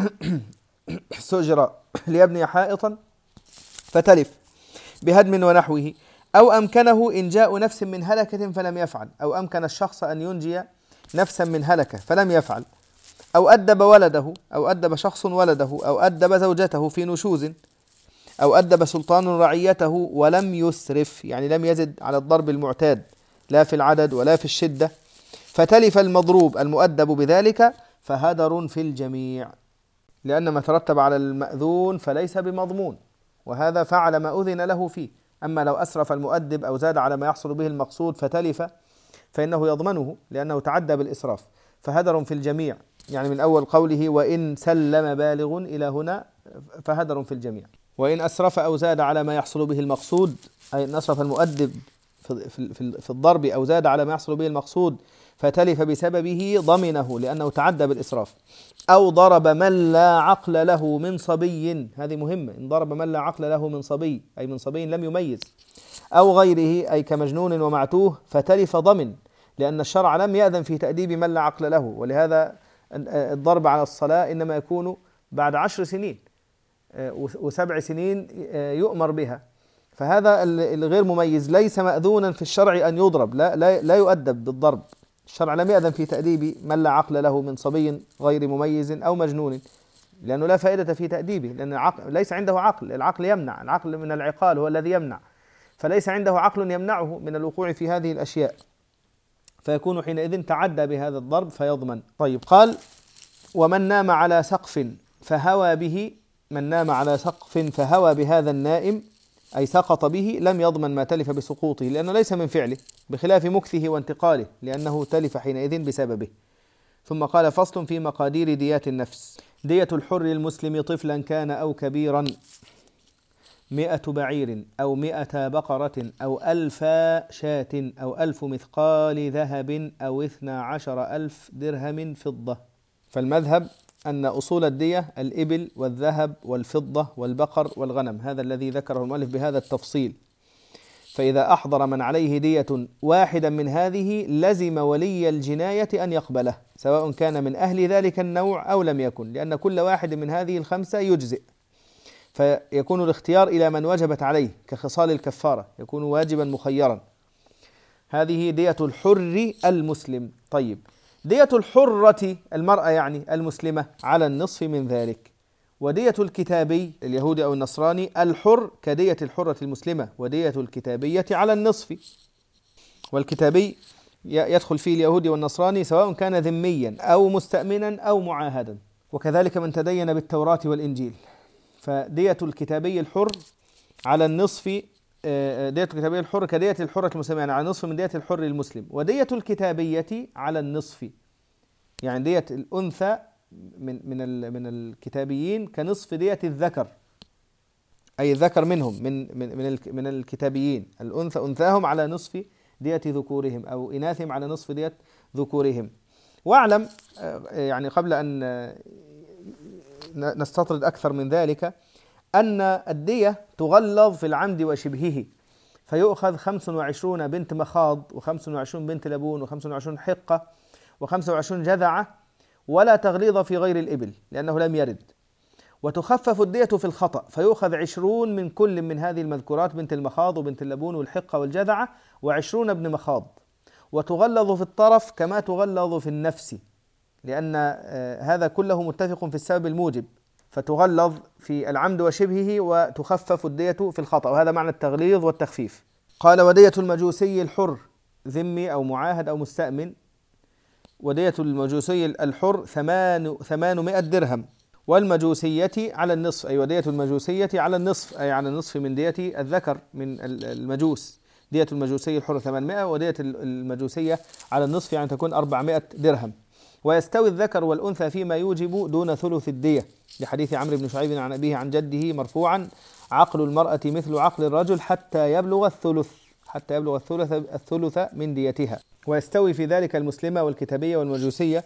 استؤجر ليبني حائطا فتلف بهدم ونحوه. أو أمكنه إنجاء نفس من هلكة فلم يفعل، أو أمكن الشخص أن ينجي نفسا من هلكة فلم يفعل. أو أدب ولده، أو أدب شخص ولده، أو أدب زوجته في نشوز، أو أدب سلطان رعيته ولم يسرف، يعني لم يزد على الضرب المعتاد لا في العدد ولا في الشدة، فتلف المضروب المؤدب بذلك فهدر في الجميع، لأن ما ترتب على المأذون فليس بمضمون، وهذا فعل ما أذن له فيه. أما لو أسرف المؤدب أو زاد على ما يحصل به المقصود فتلف فإنه يضمنه لأنه تعدى بالإسراف، فهدر في الجميع. يعني من أول قوله وإن سلم بالغ إلى هنا فهدر في الجميع. وإن أسرف أو زاد على ما يحصل به المقصود، أي إن أسرف المؤدب في الضرب أو زاد على ما يحصل به المقصود فتلف بسببه ضمنه لأنه تعدى بالإسراف. أو ضرب من لا عقل له من صبي، هذه مهمة، إن ضرب من لا عقل له من صبي أي من صبي لم يميز، أو غيره أي كمجنون ومعتوه فتلف ضمن، لأن الشرع لم يأذن في تأديب من لا عقل له، ولهذا الضرب على الصلاة إنما يكون بعد عشر سنين وسبع سنين يؤمر بها، فهذا الغير مميز ليس مأذونا في الشرع أن يضرب، لا, لا, لا يؤدب بالضرب. الشرع لم يأذن في تأديب من لا عقل له من صبي غير مميز أو مجنون، لأنه لا فائدة في تأديبه، لأن العقل ليس عنده عقل، العقل يمنع، العقل من العقال هو الذي يمنع، فليس عنده عقل يمنعه من الوقوع في هذه الأشياء، فيكون حينئذ تعدى بهذا الضرب فيضمن. طيب، قال: ومن نام على سقف فهوى به، من نام على سقف فهوى بهذا النائم أي سقط به لم يضمن ما تلف بسقوطه، لأنه ليس من فعله، بخلاف مكثه وانتقاله لأنه تلف حينئذ بسببه. ثم قال: فصل في مقادير ديات النفس. دية الحر المسلم طفلا كان أو كبيرا مئة بعير أو مئة بقرة أو ألف شاة أو ألف مثقال ذهب أو اثنا عشر ألف درهم فضة. فالمذهب أن أصول الدية الإبل والذهب والفضة والبقر والغنم، هذا الذي ذكره المؤلف بهذا التفصيل. فإذا أحضر من عليه دية واحدا من هذه لزم ولي الجناية أن يقبله، سواء كان من أهل ذلك النوع أو لم يكن، لأن كل واحد من هذه الخمسة يجزئ، فيكون الاختيار إلى من وجبت عليه كخصال الكفارة، يكون واجبا مخيرا. هذه دية الحر المسلم. طيب، دية الحرة المرأة يعني المسلمة على النصف من ذلك. ودية الكتابي اليهودي أو النصراني الحر كدية الحرة المسلمة، ودية الكتابية على النصف. والكتابي يدخل فيه اليهودي والنصراني سواء كان ذميا أو مستأمنا أو معاهدا، وكذلك من تدين بالتوراة والإنجيل. فدية الكتابي الحر على النصف، دية الكتابية الحر كدية الحرة المسلمة، يعني على النصف من دية الحر المسلم. ودية الكتابية على النصف، يعني دية الأنثى من من من الكتابيين كنصف دية الذكر أي الذكر منهم من من من من الكتابيين، الأنثى أنثاهم على نصف دية ذكورهم، أو إناثهم على نصف دية ذكورهم. واعلم يعني قبل أن نستطرد أكثر من ذلك أن الدية تغلظ في العمد وشبهه، فيؤخذ خمس وعشرون بنت مخاض، وخمس وعشرون بنت لبون، وخمس وعشرون حقة، وخمس وعشرون جذعة، ولا تغليظ في غير الإبل لأنه لم يرد. وتخفف الدية في الخطأ، فيؤخذ عشرون من كل من هذه المذكورات، بنت المخاض وبنت اللبون والحقة والجذعة، وعشرون ابن مخاض. وتغلظ في الطرف كما تغلظ في النفس، لأن هذا كله متفق في السبب الموجب، فتغلظ في العمد وشبهه وتخفف الدية في الخطأ، وهذا معنى التغليظ والتخفيف. قال: ودية المجوسي الحر، ذمي أو معاهد أو مستأمن، ودية المجوسي الحر ثمان ثمانمائة درهم، والمجوسية على النصف، أي ودية المجوسية على النصف، أي على النصف من دية الذكر من المجوس. دية المجوسي الحر ثمانمائة، ودية المجوسية على النصف يعني تكون أربعمائة درهم. ويستوي الذكر والأنثى فيما يوجب دون ثلث الدية، لحديث عمرو بن شعيب عن أبيه عن جده مرفوعا: عقل المرأة مثل عقل الرجل حتى يبلغ الثلث حتى يبلغ الثلث الثلث من ديتها. ويستوي في ذلك المسلمة والكتابية والمجوسية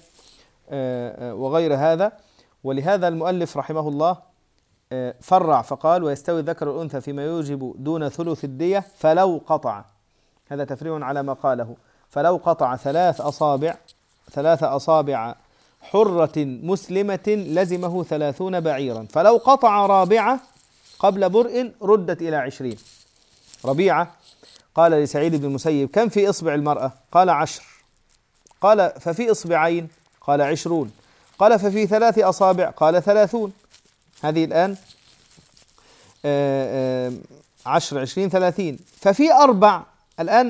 وغير هذا. ولهذا المؤلف رحمه الله فرع فقال: ويستوي الذكر والأنثى فيما يوجب دون ثلث الدية فلو قطع، هذا تفريع على ما قاله، فلو قطع ثلاث أصابع ثلاث أصابع حرة مسلمة لزمه ثلاثون بعيرا، فلو قطع رابعة قبل برء ردت إلى عشرين. ربيعة قال لسعيد بن المسيب: كم في إصبع المرأة؟ قال: عشر. قال: ففي إصبعين؟ قال: عشرون. قال: ففي ثلاث أصابع؟ قال: ثلاثون. هذه الآن آآ آآ عشر عشرين ثلاثين. ففي أربع الآن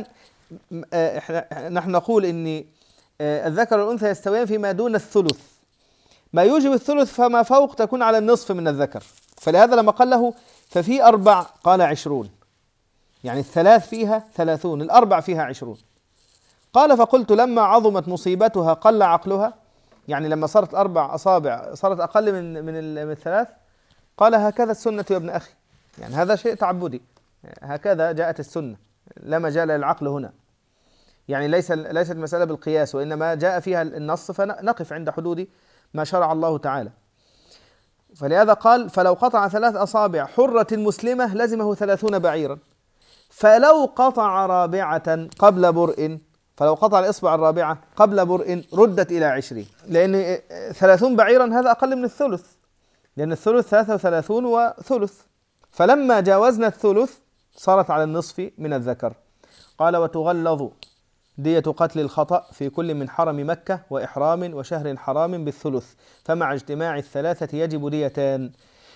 نحن نقول إن الذكر والأنثى يستويان فيما دون الثلث، ما يوجب الثلث فما فوق تكون على النصف من الذكر، فلهذا لما قال له ففي أربع قال عشرون، يعني الثلاث فيها ثلاثون، الأربع فيها عشرون. قال: فقلت: لما عظمت مصيبتها قل عقلها، يعني لما صارت أربع أصابع صارت أقل من من من الثلاث. قال: هكذا السنة يا ابن أخي، يعني هذا شيء تعبدي، هكذا جاءت السنة، لا مجال للعقل هنا، يعني ليس ليست مسألة بالقياس، وإنما جاء فيها النص فنقف عند حدود ما شرع الله تعالى. فلهذا قال: فلو قطع ثلاث أصابع حرة مسلمة لزمه ثلاثون بعيرا، فلو قطع رابعة قبل برء، فلو قطع الإصبع الرابعة قبل برء ردت إلى عشرين، لأن ثلاثون بعيرا هذا أقل من الثلث، لأن الثلث ثلاثة وثلاثون وثلث، فلما جاوزنا الثلث صارت على النصف من الذكر. قال: وتغلظ دية قتل الخطأ في كل من حرم مكة وإحرام وشهر حرام بالثلث، فمع اجتماع الثلاثة يجب ديتان.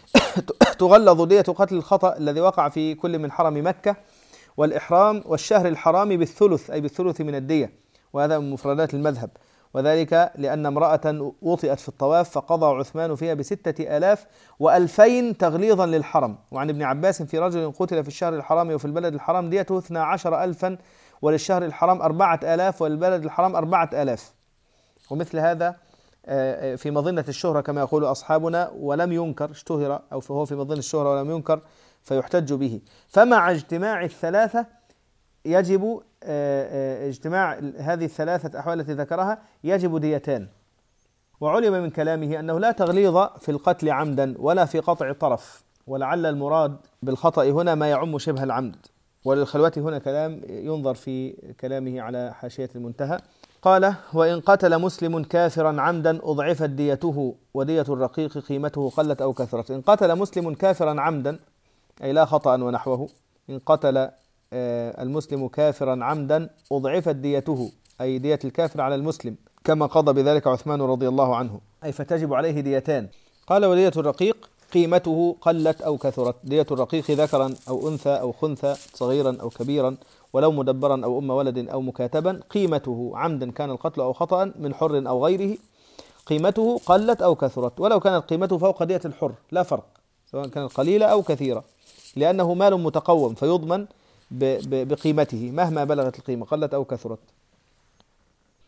تغلظ دية قتل الخطأ الذي وقع في كل من حرم مكة والإحرام والشهر الحرام بالثلث، أي بالثلث من الدية، وهذا من مفردات المذهب، وذلك لأن امرأة وطئت في الطواف فقضى عثمان فيها بستة آلاف وألفين تغليظا للحرم. وعن ابن عباس: في رجل قتل في الشهر الحرام وفي البلد الحرام ديته اثنى عشر ألفا، وللشهر الحرام أربعة آلاف، وللبلد الحرام أربعة آلاف. ومثل هذا في مظنة الشهرة كما يقول أصحابنا، ولم ينكر، اشتهر أو فهو في مظنة الشهرة ولم ينكر فيحتج به. فمع اجتماع الثلاثة يجب اجتماع هذه الثلاثة أحوال التي ذكرها يجب ديتان. وعلم من كلامه أنه لا تغليظ في القتل عمدا ولا في قطع طرف، ولعل المراد بالخطأ هنا ما يعم شبه العمد. وللخلوة هنا كلام ينظر في كلامه على حاشية المنتهى. قال: وإن قتل مسلم كافرا عمدا أضعفت ديته، ودية الرقيق قيمته قلت أو كثرت. إن قتل مسلم كافرا عمدا، أي لا خطأ ونحوه، إن قتل المسلم كافرا عمدا أضعفت ديته، أي دية الكافر على المسلم، كما قضى بذلك عثمان رضي الله عنه، أي فتجب عليه ديتان. قال: ودية الرقيق قيمته قلت أو كثرت. دية الرقيق ذكرا أو أنثى أو خنثى، صغيرا أو كبيرا، ولو مدبرا أو أم ولد أو مكاتبا، قيمته عمدا كان القتل أو خطأ من حر أو غيره، قيمته قلت أو كثرت، ولو كانت قيمته فوق دية الحر لا فرق، سواء كانت قليلة أو كثيرة، لأنه مال متقوم فيضمن بقيمته مهما بلغت القيمة قلت أو كثرت.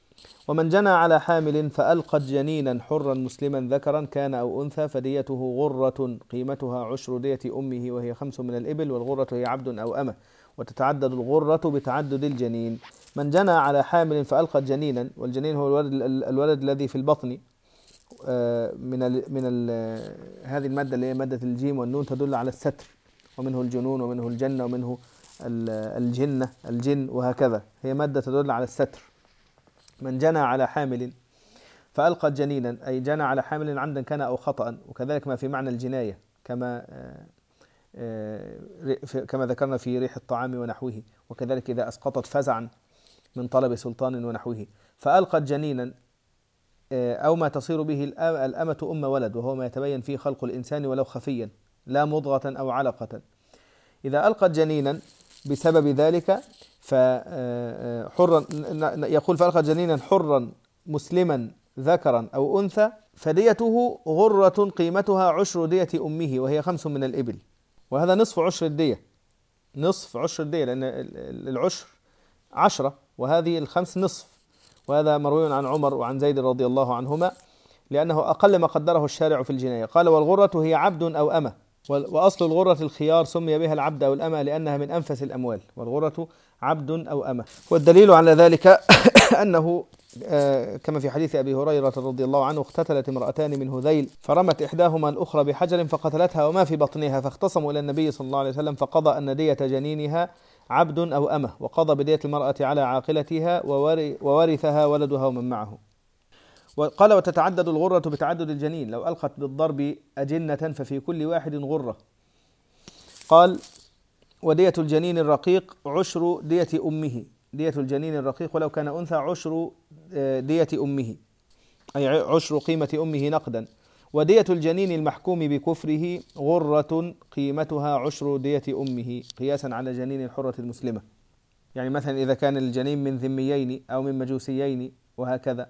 ومن جنى على حامل فألقت جنينا حرا مسلما ذكرا كان أو أنثى فديته غرة قيمتها عشر دية أمه وهي خمس من الإبل، والغرة هي عبد أو أمة، وتتعدد الغرة بتعدد الجنين. من جنى على حامل فألقت جنينا، والجنين هو الولد, الولد الذي في البطن من ال من ال هذه المادة اللي هي مادة الجيم والنون تدل على الستر، ومنه الجنون ومنه الجنة ومنه الجنة الجن، وهكذا هي مادة تدل على الستر. من جنى على حامل فألقت جنينا أي جنى على حامل عمدا كان أو خطأ، وكذلك ما في معنى الجناية كما كما ذكرنا في ريح الطعام ونحوه، وكذلك إذا أسقطت فزعا من طلب سلطان ونحوه. فألقت جنينا أو ما تصير به الأمة أم ولد، وهو ما يتبين فيه خلق الإنسان ولو خفيا لا مضغة أو علقة. إذا ألقت جنينا بسبب ذلك فحرا، يقول فألقت جنينا حرا مسلما ذكرا أو أنثى فديته غرة قيمتها عشر دية أمه وهي خمس من الإبل، وهذا نصف عشر الدية، نصف عشر الدية، لأن العشر عشرة وهذه الخمس نصف. وهذا مروي عن عمر وعن زيد رضي الله عنهما، لأنه أقل ما قدره الشارع في الجناية. قال والغرة هي عبد أو أمة، وأصل الغرة الخيار سمي بها العبد أو الأمة لأنها من أنفس الأموال، والغرة عبد أو أمة. والدليل على ذلك أنه كما في حديث أبي هريرة رضي الله عنه اقتتلت امرأتان من هذيل فرمت إحداهما الأخرى بحجر فقتلتها وما في بطنها، فاختصموا إلى النبي صلى الله عليه وسلم فقضى أن دية جنينها عبد أو أمة، وقضى بدية المرأة على عاقلتها وورثها ولدها ومن معه. وقال وتتعدد الغرة بتعدد الجنين، لو ألقت بالضرب أجنة ففي كل واحد غرة. قال ودية الجنين الرقيق عشر دية أمه، دية الجنين الرقيق ولو كان أنثى عشر دية أمه، أي عشر قيمة أمه نقدا. ودية الجنين المحكوم بكفره غرة قيمتها عشر دية أمه قياسا على جنين الحرة المسلمة. يعني مثلا إذا كان الجنين من ذميين أو من مجوسيين وهكذا،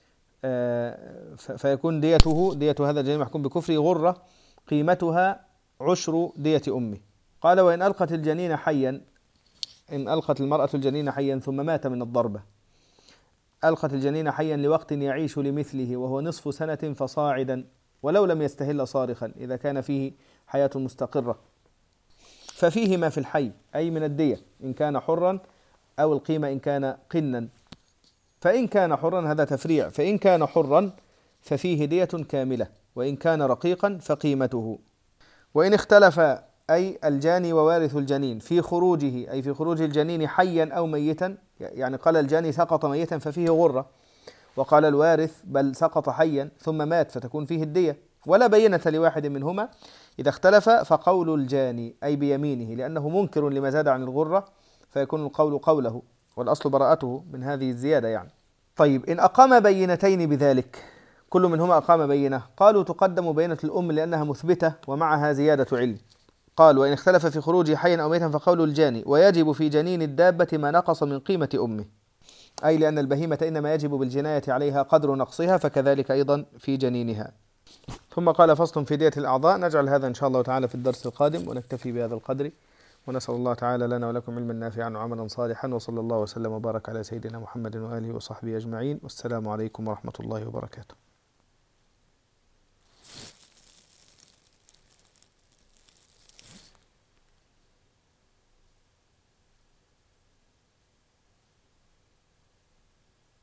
فيكون ديته دية هذا الجنين المحكوم بكفره غرة قيمتها عشر دية أمه. قال وإن ألقت الجنين حيا، إن ألقت المرأة الجنين حيا ثم مات من الضربة، ألقت الجنين حيا لوقت يعيش لمثله وهو نصف سنة فصاعدا ولو لم يستهل صارخا، إذا كان فيه حياة مستقرة، ففيه ما في الحي أي من الدية إن كان حرا أو القيمة إن كان قنا. فإن كان حرا هذا تفريع، فإن كان حرا ففيه دية كاملة، وإن كان رقيقا فقيمته. وإن اختلف أي الجاني ووارث الجنين في خروجه، أي في خروج الجنين حيا أو ميتا، يعني قال الجاني سقط ميتا ففيه غرة، وقال الوارث بل سقط حيا ثم مات فتكون فيه الدية، ولا بينة لواحد منهما. إذا اختلف فقول الجاني أي بيمينه، لأنه منكر لما زاد عن الغرة فيكون القول قوله، والأصل براءته من هذه الزيادة يعني. طيب إن أقام بينتين بذلك، كل منهما أقام بينة، قالوا تقدم بينة الأم لأنها مثبتة ومعها زيادة علم. قال وإن اختلف في خروجه حيا أو ميتا فقول الجاني ويجب في جنين الدابة ما نقص من قيمة أمه، أي لأن البهيمة إنما يجب بالجناية عليها قدر نقصها، فكذلك أيضا في جنينها. ثم قال فصل في دية الأعضاء. نجعل هذا إن شاء الله تعالى في الدرس القادم، ونكتفي بهذا القدر، ونسأل الله تعالى لنا ولكم علما نافعا وعملا صالحا، وصلى الله وسلم وبارك على سيدنا محمد وآله وصحبه أجمعين، والسلام عليكم ورحمة الله وبركاته.